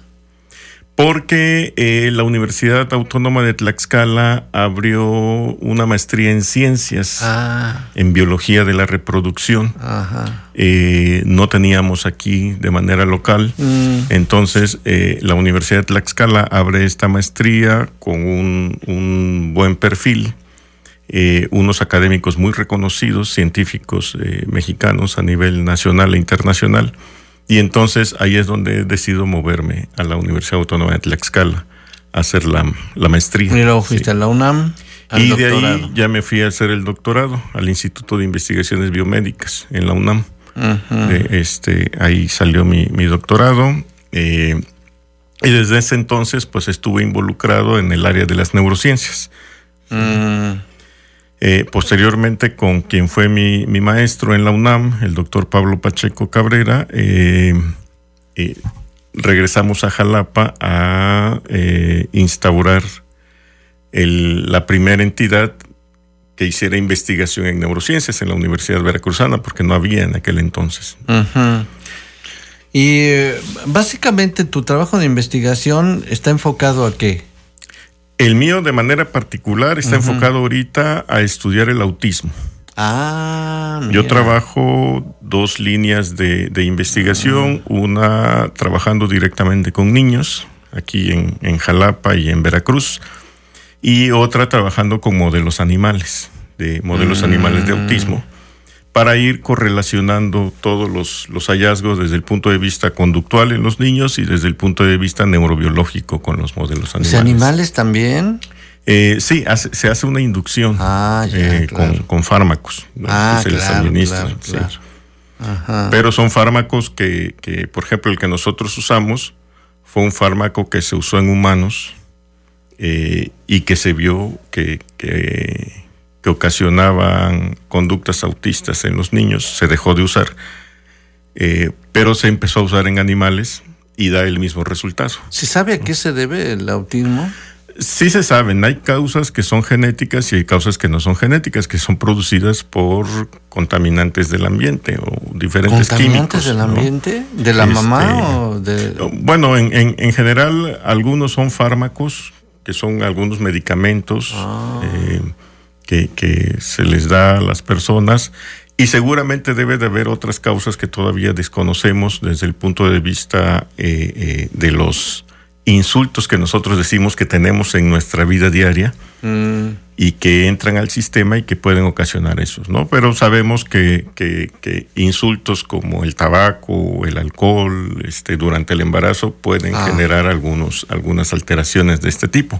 M: Porque eh, la Universidad Autónoma de Tlaxcala abrió una maestría en ciencias,
H: ah.
M: en biología de la reproducción.
H: Ajá.
M: Eh, no teníamos aquí de manera local. Mm. Entonces, eh, la Universidad de Tlaxcala abre esta maestría con un, un buen perfil. Eh, unos académicos muy reconocidos, científicos eh, mexicanos a nivel nacional e internacional. Y entonces ahí es donde decido moverme a la Universidad Autónoma de Tlaxcala a hacer la, la maestría.
H: Y luego fuiste sí. a la UNAM. Al
M: y
H: doctorado.
M: De ahí ya me fui a hacer el doctorado al Instituto de Investigaciones Biomédicas en la UNAM. Uh-huh. de, este, ahí salió mi, mi doctorado. Eh, y desde ese entonces pues estuve involucrado en el área de las neurociencias. Uh-huh. Eh, posteriormente, con quien fue mi, mi maestro en la UNAM, el doctor Pablo Pacheco Cabrera, eh, eh, regresamos a Jalapa a eh, instaurar el, la primera entidad que hiciera investigación en neurociencias en la Universidad Veracruzana, porque no había en aquel entonces.
H: Uh-huh. Y eh, básicamente tu trabajo de investigación está enfocado ¿a qué?
M: El mío, de manera particular, está uh-huh. enfocado ahorita a estudiar el autismo.
H: Ah, mira.
M: Yo trabajo dos líneas de, de investigación, uh-huh. una trabajando directamente con niños, aquí en, en Jalapa y en Veracruz, y otra trabajando con modelos animales, de modelos uh-huh. animales de autismo, para ir correlacionando todos los, los hallazgos desde el punto de vista conductual en los niños y desde el punto de vista neurobiológico con los modelos animales.
H: ¿Los animales también?
M: Eh, sí, hace, se hace una inducción
H: ah, ya,
M: eh,
H: claro.
M: con, con fármacos, ¿no?
H: ah,
M: que se
H: claro,
M: les administran.
H: Claro, claro.
M: Sí.
H: Ajá.
M: Pero son fármacos que, que, por ejemplo, el que nosotros usamos fue un fármaco que se usó en humanos eh, y que se vio que... que que ocasionaban conductas autistas en los niños, se dejó de usar, eh, pero se empezó a usar en animales y da el mismo resultado.
H: ¿Se sabe a qué se debe el autismo?
M: Sí se saben, hay causas que son genéticas y hay causas que no son genéticas, que son producidas por contaminantes del ambiente o diferentes
H: ¿Contaminantes
M: químicos.
H: del ambiente? ¿No? ¿De la este, mamá o de...?
M: Bueno, en, en, en general, algunos son fármacos, que son algunos medicamentos, ah. eh, Que, que se les da a las personas, y seguramente debe de haber otras causas que todavía desconocemos desde el punto de vista eh, eh, de los insultos que nosotros decimos que tenemos en nuestra vida diaria mm. y que entran al sistema y que pueden ocasionar eso, ¿no? Pero sabemos que, que, que insultos como el tabaco, el alcohol, este, durante el embarazo pueden ah. generar algunos, algunas alteraciones de este tipo.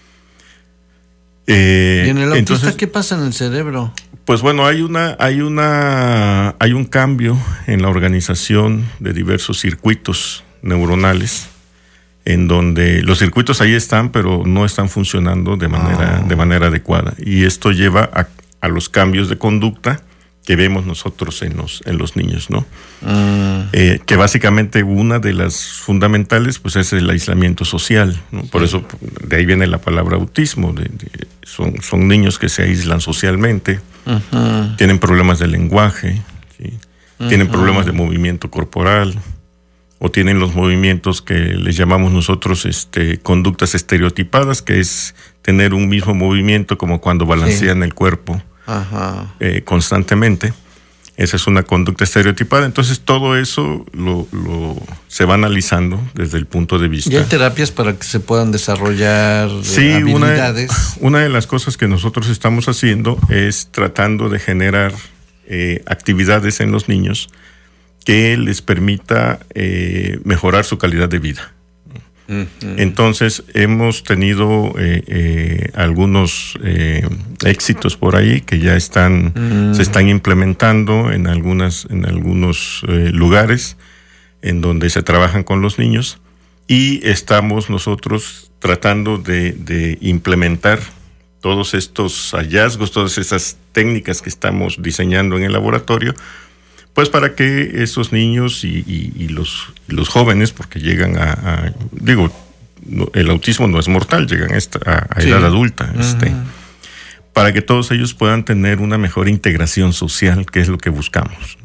H: Eh, ¿Y en el autista entonces, qué pasa en el cerebro?
M: Pues bueno, hay una, hay una, hay un cambio en la organización de diversos circuitos neuronales, en donde los circuitos ahí están, pero no están funcionando de manera, oh. de manera adecuada. Y esto lleva a, a los cambios de conducta que vemos nosotros en los, en los niños, ¿no? Mm. Eh, que básicamente una de las fundamentales pues es el aislamiento social, ¿no? Por sí. eso de ahí viene la palabra autismo, de, de, son, son niños que se aíslan socialmente, uh-huh. tienen problemas de lenguaje, ¿sí? uh-huh. tienen problemas de movimiento corporal, o tienen los movimientos que les llamamos nosotros este, conductas estereotipadas, que es tener un mismo movimiento como cuando balancean sí. el cuerpo. Ajá. Eh, constantemente. Esa es una conducta estereotipada. Entonces todo eso lo, lo se va analizando desde el punto de vista.
H: ¿Y hay terapias para que se puedan desarrollar
M: sí,
H: habilidades?
M: Una, una de las cosas que nosotros estamos haciendo es tratando de generar eh, actividades en los niños que les permita eh, mejorar su calidad de vida.
H: Uh-huh.
M: Entonces hemos tenido eh, eh, algunos eh, éxitos por ahí que ya están, uh-huh. se están implementando en algunas, en algunos eh, lugares en donde se trabajan con los niños, y estamos nosotros tratando de, de implementar todos estos hallazgos, todas esas técnicas que estamos diseñando en el laboratorio, pues para que esos niños y, y, y, los, y los jóvenes, porque llegan a, a digo, no, el autismo no es mortal, llegan a, esta, a, a edad sí. adulta, uh-huh. este, para que todos ellos puedan tener una mejor integración social, que es lo que buscamos.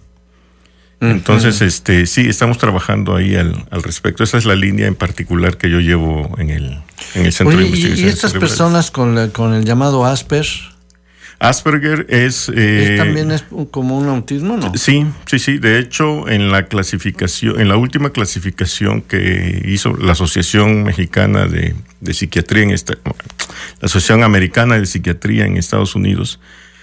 M: Entonces, uh-huh. este, sí, estamos trabajando ahí al, al respecto. Esa es la línea en particular que yo llevo en el, en el Centro
H: Oye,
M: de Investigación.
H: ¿Y estas cerebrales. personas con, la, con el llamado Asperger?
M: Asperger es... Eh,
H: ¿Es también es como un autismo, no?
M: Sí, sí, sí. De hecho, en la clasificación, en la última clasificación que hizo la Asociación Mexicana de, de Psiquiatría, en esta, la Asociación Americana de Psiquiatría en Estados Unidos,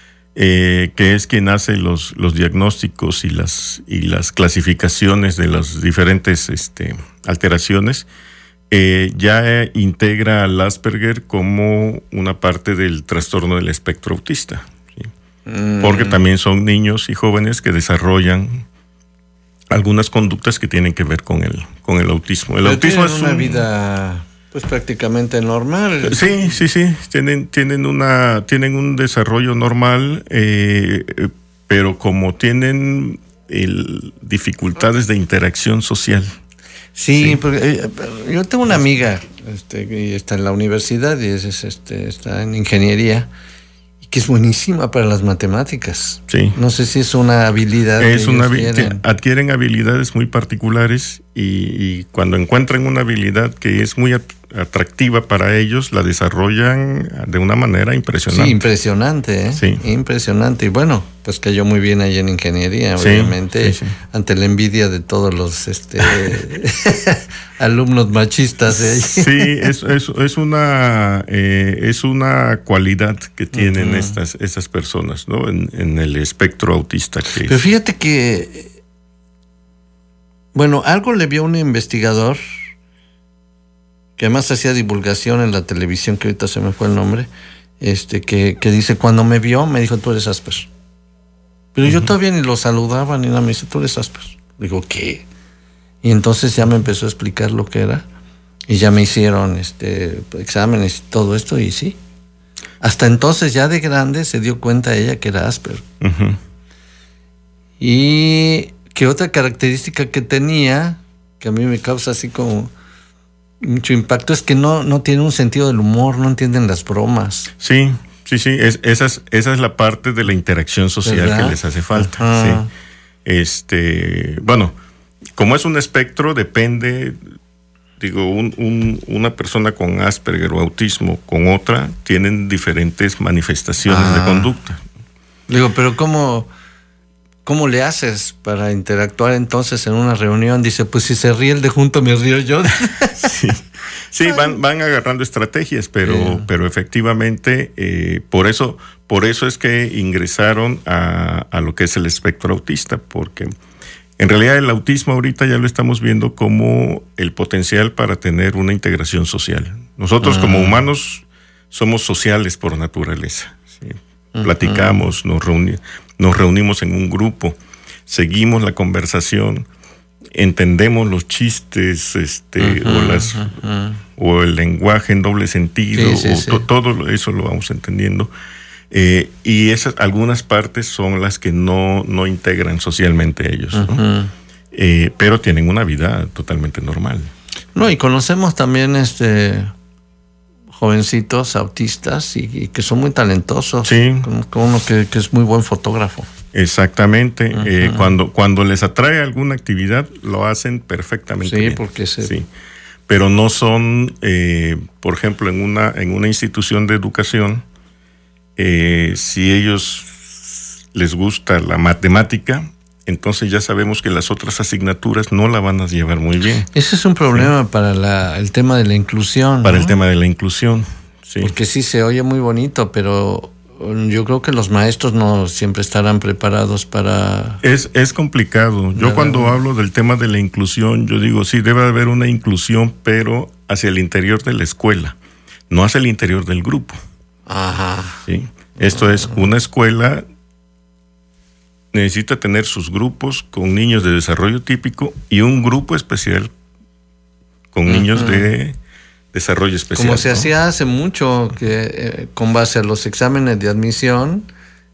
M: Eh, que es quien hace los, los diagnósticos y las, y las clasificaciones de las diferentes este, alteraciones, eh, ya integra al Asperger como una parte del trastorno del espectro autista, ¿sí? Mm. Porque también son niños y jóvenes que desarrollan algunas conductas que tienen que ver con el, con el autismo. El
H: Pero
M: autismo es
H: una
M: un,
H: vida... Pues prácticamente normal.
M: Sí, sí, sí. Tienen, tienen una, tienen un desarrollo normal, eh, pero como tienen el, dificultades de interacción social.
H: Sí, sí. Porque eh, yo tengo una amiga, este, que está en la universidad y es, es, este, está en ingeniería, y que es buenísima para las matemáticas.
M: Sí.
H: No sé si es una habilidad.
M: Es una habilidad. Adquieren habilidades muy particulares y, y cuando encuentran una habilidad que es muy atractiva para ellos, la desarrollan de una manera impresionante.
H: Sí, impresionante, ¿eh?
M: Sí.
H: Impresionante. Y bueno, pues cayó muy bien ahí en ingeniería,
M: sí,
H: obviamente,
M: sí, sí.
H: ante la envidia de todos los este, alumnos machistas de ahí.
M: Sí, es, es, es, una, eh, es una cualidad que tienen uh-huh. estas, estas personas, ¿no? En, en el espectro autista. Que
H: Pero fíjate que, bueno, algo le vio un investigador que además hacía divulgación en la televisión, que ahorita se me fue el nombre, este, que, que dice, cuando me vio, me dijo, tú eres Asperger. Pero uh-huh. yo todavía ni lo saludaba, ni nada, me dice, tú eres Asperger. Digo, ¿qué? Y entonces ya me empezó a explicar lo que era, y ya me hicieron este, exámenes y todo esto, y sí. Hasta entonces, ya de grande, se dio cuenta ella que era Asperger.
M: Uh-huh.
H: Y que otra característica que tenía, que a mí me causa así como mucho impacto, es que no, no tiene un sentido del humor, no entienden las bromas.
M: Sí, sí, sí, es, esa, es, esa es la parte de la interacción social, ¿verdad?, que les hace falta.
H: Ajá.
M: Sí. Este, bueno, como es un espectro, depende, digo, un, un, una persona con Asperger o autismo con otra, tienen diferentes manifestaciones ah. de conducta.
H: Digo, pero ¿cómo, ¿cómo le haces para interactuar entonces en una reunión? Dice, pues si se ríe el de junto, me río yo.
M: Sí, sí, van, van agarrando estrategias, pero, yeah. pero efectivamente, eh, por eso, por eso es que ingresaron a, a lo que es el espectro autista, porque en realidad el autismo ahorita ya lo estamos viendo como el potencial para tener una integración social. Nosotros uh-huh. como humanos somos sociales por naturaleza, ¿sí? Uh-huh. Platicamos, nos, reuni- nos reunimos en un grupo, seguimos la conversación, entendemos los chistes, este, uh-huh, o las uh-huh. o el lenguaje en doble sentido,
H: sí, sí,
M: o
H: sí.
M: To- todo eso lo vamos entendiendo. Eh, y esas algunas partes son las que no, no integran socialmente ellos, ¿no? Uh-huh. eh, pero tienen una vida totalmente normal.
H: No, y conocemos también este jovencitos autistas y, y que son muy talentosos.
M: Sí.
H: Como uno que, que es muy buen fotógrafo.
M: Exactamente.
H: Uh-huh.
M: eh, cuando, cuando les atrae alguna actividad, lo hacen perfectamente
H: sí,
M: bien.
H: Porque se...
M: Sí, pero no son, eh, por ejemplo, en una, en una institución de educación, Eh, si ellos les gusta la matemática, entonces ya sabemos que las otras asignaturas no la van a llevar muy bien.
H: Ese es un problema, sí, para la, el tema de la inclusión.
M: Para
H: ¿no?
M: el tema de la inclusión, sí.
H: Porque sí se oye muy bonito, pero yo creo que los maestros no siempre estarán preparados para...
M: Es, es complicado. Yo cuando hablo del tema de la inclusión, yo digo, sí, debe haber una inclusión, pero hacia el interior de la escuela, no hacia el interior del grupo.
H: Ajá.
M: ¿Sí? Esto Ajá. es una escuela... necesita tener sus grupos con niños de desarrollo típico y un grupo especial con uh-huh. niños de desarrollo especial.
H: Como se
M: ¿no?
H: hacía hace mucho, que eh, con base a los exámenes de admisión,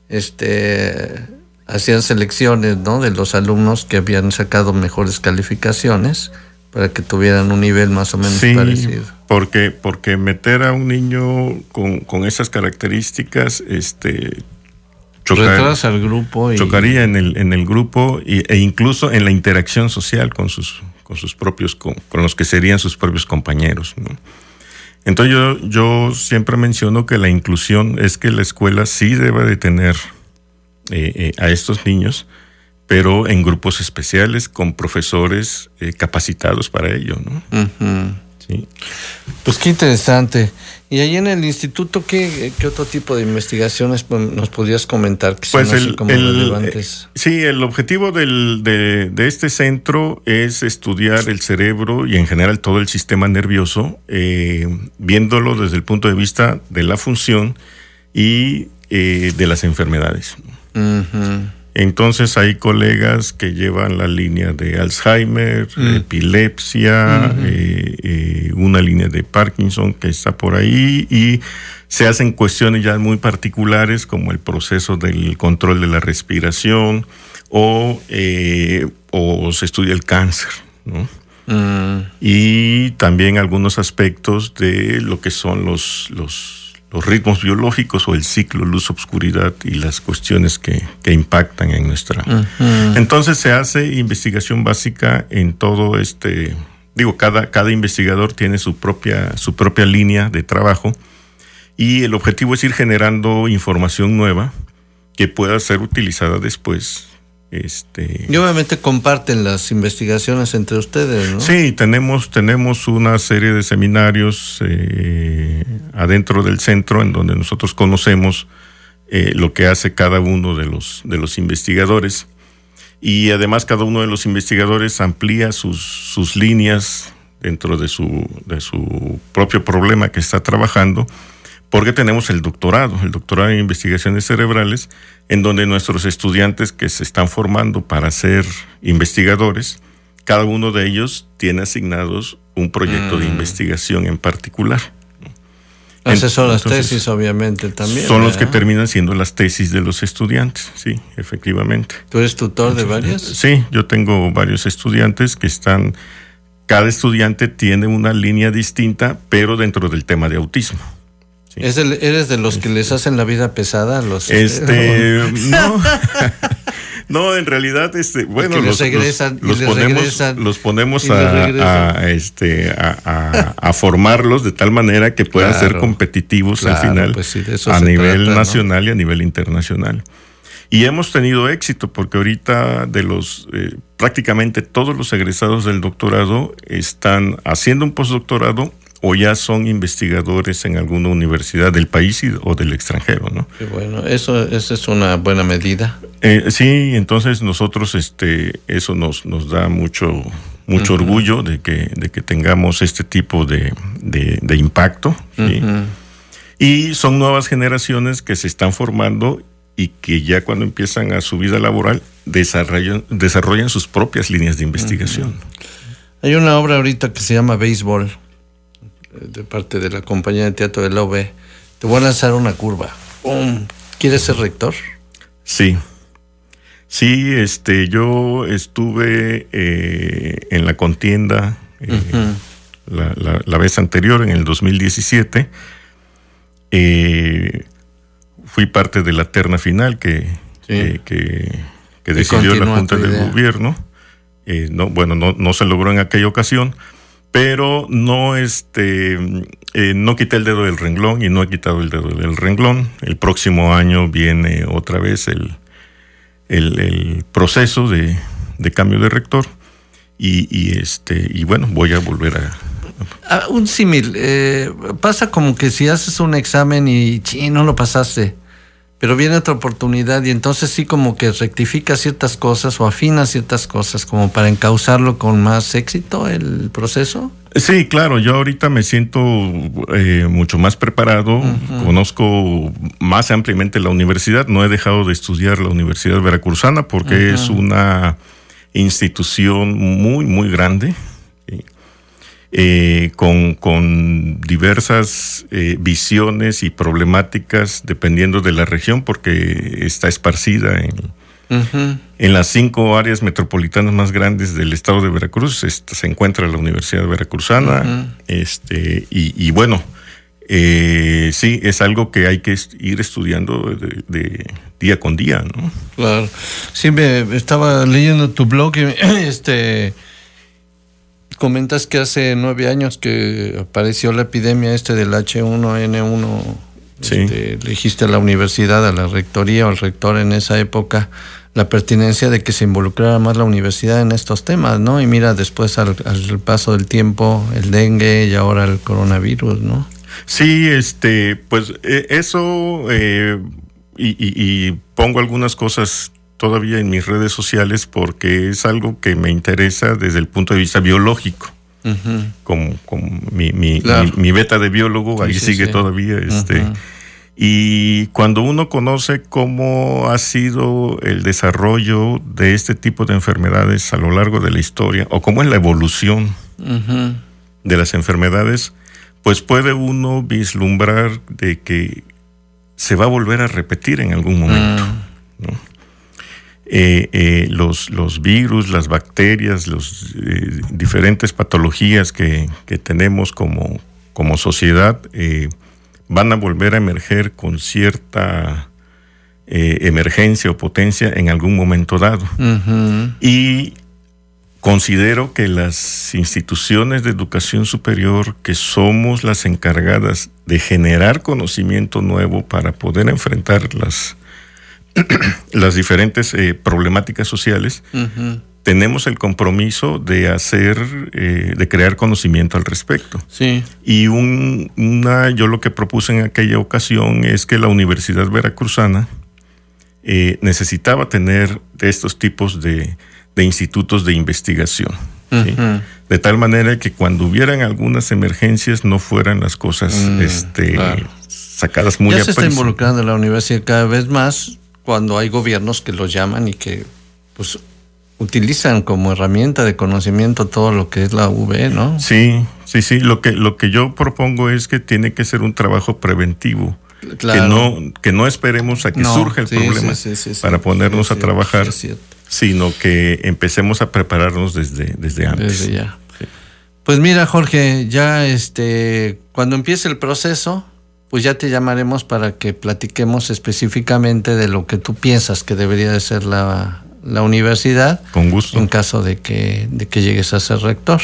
H: este, hacían selecciones, ¿no?, de los alumnos que habían sacado mejores calificaciones para que tuvieran un nivel más o menos
M: sí,
H: parecido.
M: Porque, porque meter a un niño con, con esas características, este Chocar,
H: retrasa al grupo y...
M: chocaría en el en el grupo y, e incluso en la interacción social con sus con sus propios con, con los que serían sus propios compañeros, ¿no? Entonces yo yo siempre menciono que la inclusión es que la escuela sí debe de tener eh, eh, a estos niños, pero en grupos especiales con profesores eh, capacitados para ello, ¿no?
H: Uh-huh.
M: Sí.
H: Pues qué interesante. Y ahí en el instituto, ¿qué, qué otro tipo de investigaciones nos podrías comentar que
M: pues
H: son
M: el,
H: así como
M: el,
H: relevantes?
M: Eh, sí, el objetivo del, de, de este centro es estudiar el cerebro y en general todo el sistema nervioso, eh, viéndolo desde el punto de vista de la función y eh, de las enfermedades.
H: Uh-huh.
M: Entonces hay colegas que llevan la línea de Alzheimer, mm. epilepsia, uh-huh. eh, eh, una línea de Parkinson que está por ahí y se hacen cuestiones ya muy particulares como el proceso del control de la respiración o, eh, o se estudia el cáncer, ¿no?
H: Uh-huh.
M: Y también algunos aspectos de lo que son los... los los ritmos biológicos o el ciclo luz-obscuridad y las cuestiones que, que impactan en nuestra... Uh-huh. Entonces se hace investigación básica en todo este... Digo, cada, cada investigador tiene su propia, su propia línea de trabajo y el objetivo es ir generando información nueva que pueda ser utilizada después. Este...
H: Y obviamente comparten las investigaciones entre ustedes, ¿no?
M: Sí, tenemos, tenemos una serie de seminarios eh, adentro del centro en donde nosotros conocemos eh, lo que hace cada uno de los, de los investigadores y además cada uno de los investigadores amplía sus, sus líneas dentro de su, de su propio problema que está trabajando. Porque tenemos el doctorado, el doctorado en investigaciones cerebrales, en donde nuestros estudiantes que se están formando para ser investigadores, cada uno de ellos tiene asignados un proyecto mm. de investigación en particular.
H: Asesoras tesis, obviamente, también.
M: Son
H: ¿verdad?
M: los que terminan siendo las tesis de los estudiantes, sí, efectivamente.
H: ¿Tú eres tutor de varias?
M: Sí, yo tengo varios estudiantes que están... Cada estudiante tiene una línea distinta, pero dentro del tema de autismo.
H: ¿Es el, ¿Eres de los que les hacen la vida pesada? Los,
M: este, no, no, en realidad, este, bueno, los,
H: regresan,
M: los, los ponemos, los ponemos a, a, este, a, a, a formarlos de tal manera que puedan claro, ser competitivos claro, al final,
H: pues sí,
M: a nivel
H: trata,
M: nacional, ¿no?, y a nivel internacional. Y hemos tenido éxito porque ahorita de los eh, prácticamente todos los egresados del doctorado están haciendo un postdoctorado o ya son investigadores en alguna universidad del país y, o del extranjero, ¿no?
H: Qué bueno, eso, eso es una buena medida.
M: Eh, sí, entonces nosotros, este, eso nos, nos da mucho, mucho uh-huh. orgullo de que, de que tengamos este tipo de, de, de impacto, ¿sí?
H: Uh-huh.
M: Y son nuevas generaciones que se están formando y que ya cuando empiezan a su vida laboral desarrollan, desarrollan sus propias líneas de investigación.
H: Uh-huh. Hay una obra ahorita que se llama Béisbol, de parte de la compañía de teatro de la U B. Te voy a lanzar una curva. ¡Pum! ¿Quieres ser rector?
M: Sí. Sí, este, yo estuve eh, en la contienda eh, uh-huh. la, la, la vez anterior, en el dos mil diecisiete. Eh, fui parte de la terna final que, sí. eh, que, que decidió la Junta de Gobierno. Eh, no, bueno, no, no se logró en aquella ocasión, pero no este eh, no quité el dedo del renglón y no he quitado el dedo del renglón. El próximo año viene otra vez el, el, el proceso de, de cambio de rector y, y este y bueno, voy a volver a...
H: Ah, un símil, eh, pasa como que si haces un examen y chi, no lo pasaste, pero viene otra oportunidad y entonces sí como que rectifica ciertas cosas o afina ciertas cosas como para encauzarlo con más éxito el proceso.
M: Sí, claro, yo ahorita me siento eh, mucho más preparado, uh-huh. Conozco más ampliamente la universidad, no he dejado de estudiar la Universidad Veracruzana porque uh-huh. es una institución muy, muy grande. Eh, con, con diversas eh, visiones y problemáticas dependiendo de la región, porque está esparcida en, uh-huh. en las cinco áreas metropolitanas más grandes del estado de Veracruz. Esta, se encuentra la Universidad Veracruzana, uh-huh. este, y, y bueno, eh, sí, es algo que hay que ir estudiando de, de día con día, ¿no?
H: Claro. Sí, me estaba leyendo tu blog y este... Comentas que hace nueve años que apareció la epidemia este del hache uno ene uno. Sí. Este, le dijiste a la universidad, a la rectoría o al rector en esa época la pertinencia de que se involucrara más la universidad en estos temas, ¿no? Y mira, después al, al paso del tiempo, el dengue y ahora el coronavirus, ¿no?
M: Sí, este, pues eh, eso eh, y, y, y pongo algunas cosas todavía en mis redes sociales porque es algo que me interesa desde el punto de vista biológico. Uh-huh. Como, como mi, mi, claro. mi, mi beta de biólogo, ahí sí, sí, sigue sí. todavía. Este, uh-huh. Y cuando uno conoce cómo ha sido el desarrollo de este tipo de enfermedades a lo largo de la historia, o cómo es la evolución uh-huh. de las enfermedades, pues puede uno vislumbrar de que se va a volver a repetir en algún momento, uh-huh. ¿no? Eh, eh, los, los virus, las bacterias, las eh, diferentes patologías que, que tenemos como, como sociedad eh, van a volver a emerger con cierta eh, emergencia o potencia en algún momento dado. Uh-huh. Y considero que las instituciones de educación superior, que somos las encargadas de generar conocimiento nuevo para poder enfrentar las las diferentes eh, problemáticas sociales, uh-huh. tenemos el compromiso de hacer, eh, de crear conocimiento al respecto.
H: Sí.
M: Y un, una, yo lo que propuse en aquella ocasión es que la Universidad Veracruzana eh, necesitaba tener de estos tipos de, de institutos de investigación. Uh-huh. ¿sí? De tal manera que cuando hubieran algunas emergencias no fueran las cosas uh, este, claro. sacadas muy a
H: Ya se está involucrando la universidad cada vez más cuando hay gobiernos que los llaman y que pues utilizan como herramienta de conocimiento todo lo que es la U V, ¿no?
M: Sí, sí, sí. Lo que, lo que yo propongo es que tiene que ser un trabajo preventivo. Claro. Que no, que no esperemos a que no, surja el sí, problema sí, sí, sí, para ponernos sí, a trabajar, sí, sino que empecemos a prepararnos desde, desde antes.
H: Desde ya. Sí. Pues mira, Jorge, ya este, cuando empiece el proceso, pues ya te llamaremos para que platiquemos específicamente de lo que tú piensas que debería de ser la, la universidad.
M: Con gusto.
H: En caso de que, de que llegues a ser rector.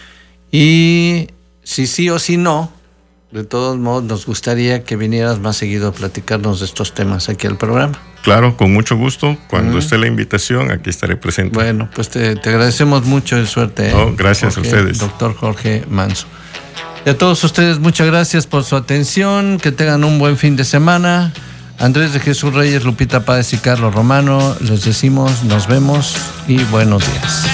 H: Y si sí o si no, de todos modos nos gustaría que vinieras más seguido a platicarnos de estos temas aquí al programa.
M: Claro, con mucho gusto. Cuando mm. esté la invitación, aquí estaré presente.
H: Bueno, pues te, te agradecemos mucho y suerte.
M: Oh, gracias
H: Jorge,
M: a ustedes.
H: Doctor Jorge Manso. Y a todos ustedes, muchas gracias por su atención, que tengan un buen fin de semana. Andrés de Jesús Reyes, Lupita Páez y Carlos Romano, les decimos nos vemos y buenos días.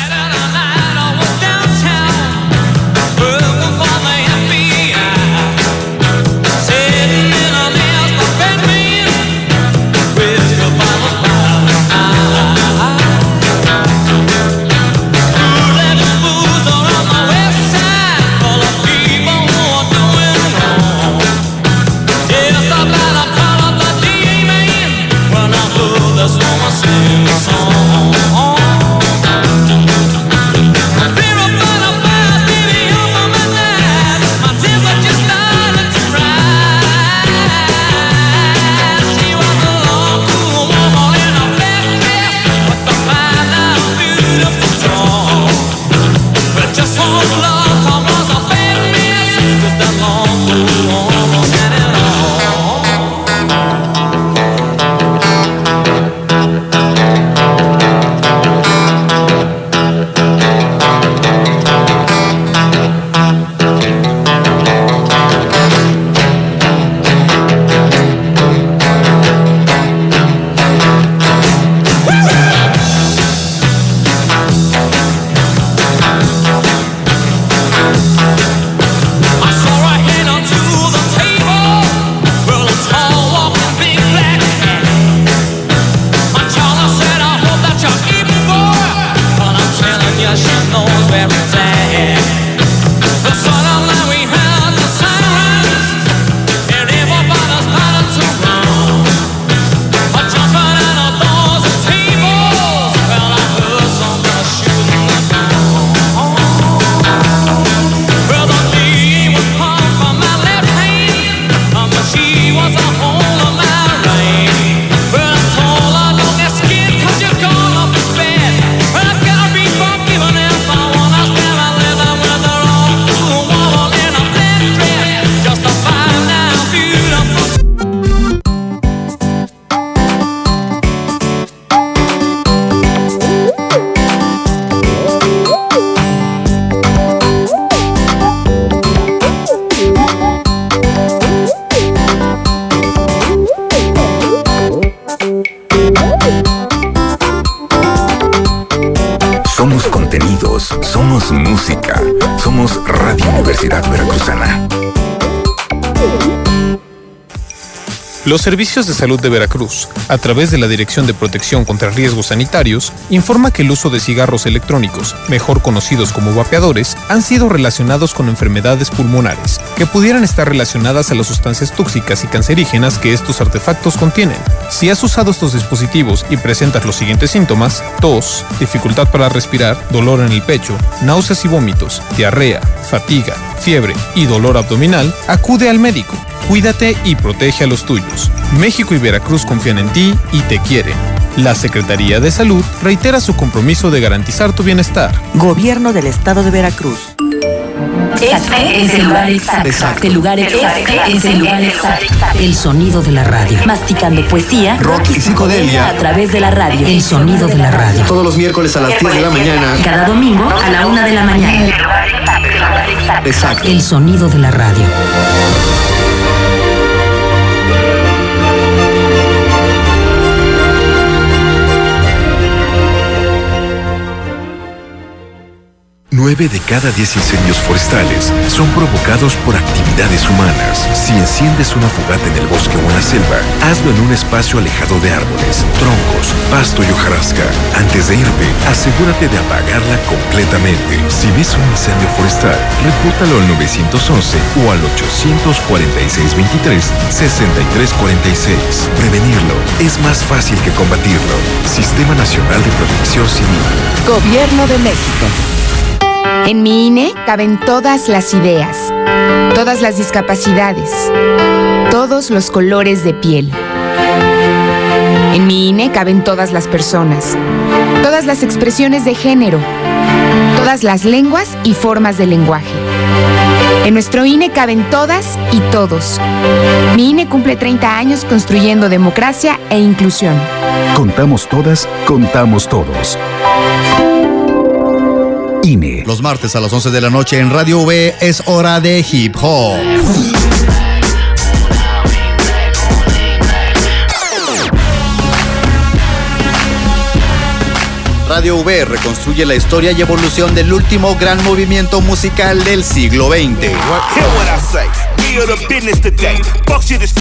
L: Song.
N: Universidad Veracruzana.
O: Los Servicios de Salud de Veracruz, a través de la Dirección de Protección contra Riesgos Sanitarios, informa que el uso de cigarros electrónicos, mejor conocidos como vapeadores, han sido relacionados con enfermedades pulmonares, que pudieran estar relacionadas a las sustancias tóxicas y cancerígenas que estos artefactos contienen. Si has usado estos dispositivos y presentas los siguientes síntomas: tos, dificultad para respirar, dolor en el pecho, náuseas y vómitos, diarrea, fatiga, fiebre y dolor abdominal, acude al médico. Cuídate y protege a los tuyos. México y Veracruz confían en ti y te quieren. La Secretaría de Salud reitera su compromiso de garantizar tu bienestar.
P: Gobierno del Estado de Veracruz.
Q: Este es el lugar exacto. exacto. El lugar exacto. Este es el lugar exacto. El sonido de la radio. Masticando poesía,
N: rock y psicodelia
Q: a través de la radio. El sonido de la radio.
N: Todos los miércoles a las diez de la mañana.
Q: Cada domingo a la una de la mañana.
N: Exacto.
Q: El sonido de la radio.
N: Nueve de cada diez incendios forestales son provocados por actividades humanas. Si enciendes una fogata en el bosque o en la selva, hazlo en un espacio alejado de árboles, troncos, pasto y hojarasca. Antes de irte, asegúrate de apagarla completamente. Si ves un incendio forestal, repórtalo al nueve once o al ocho cuatro seis, veintitrés, sesenta y tres cuarenta y seis. Prevenirlo es más fácil que combatirlo. Sistema Nacional de Protección Civil.
R: Gobierno de México. En mi I N E caben todas las ideas, todas las discapacidades, todos los colores de piel. En mi I N E caben todas las personas, todas las expresiones de género, todas las lenguas y formas de lenguaje. En nuestro I N E caben todas y todos. Mi I N E cumple treinta años construyendo democracia e inclusión.
N: Contamos todas, contamos todos. I N E.
S: Los martes a las once de la noche en Radio V es hora de hip hop. Radio V reconstruye la historia y evolución del último gran movimiento musical del siglo veinte.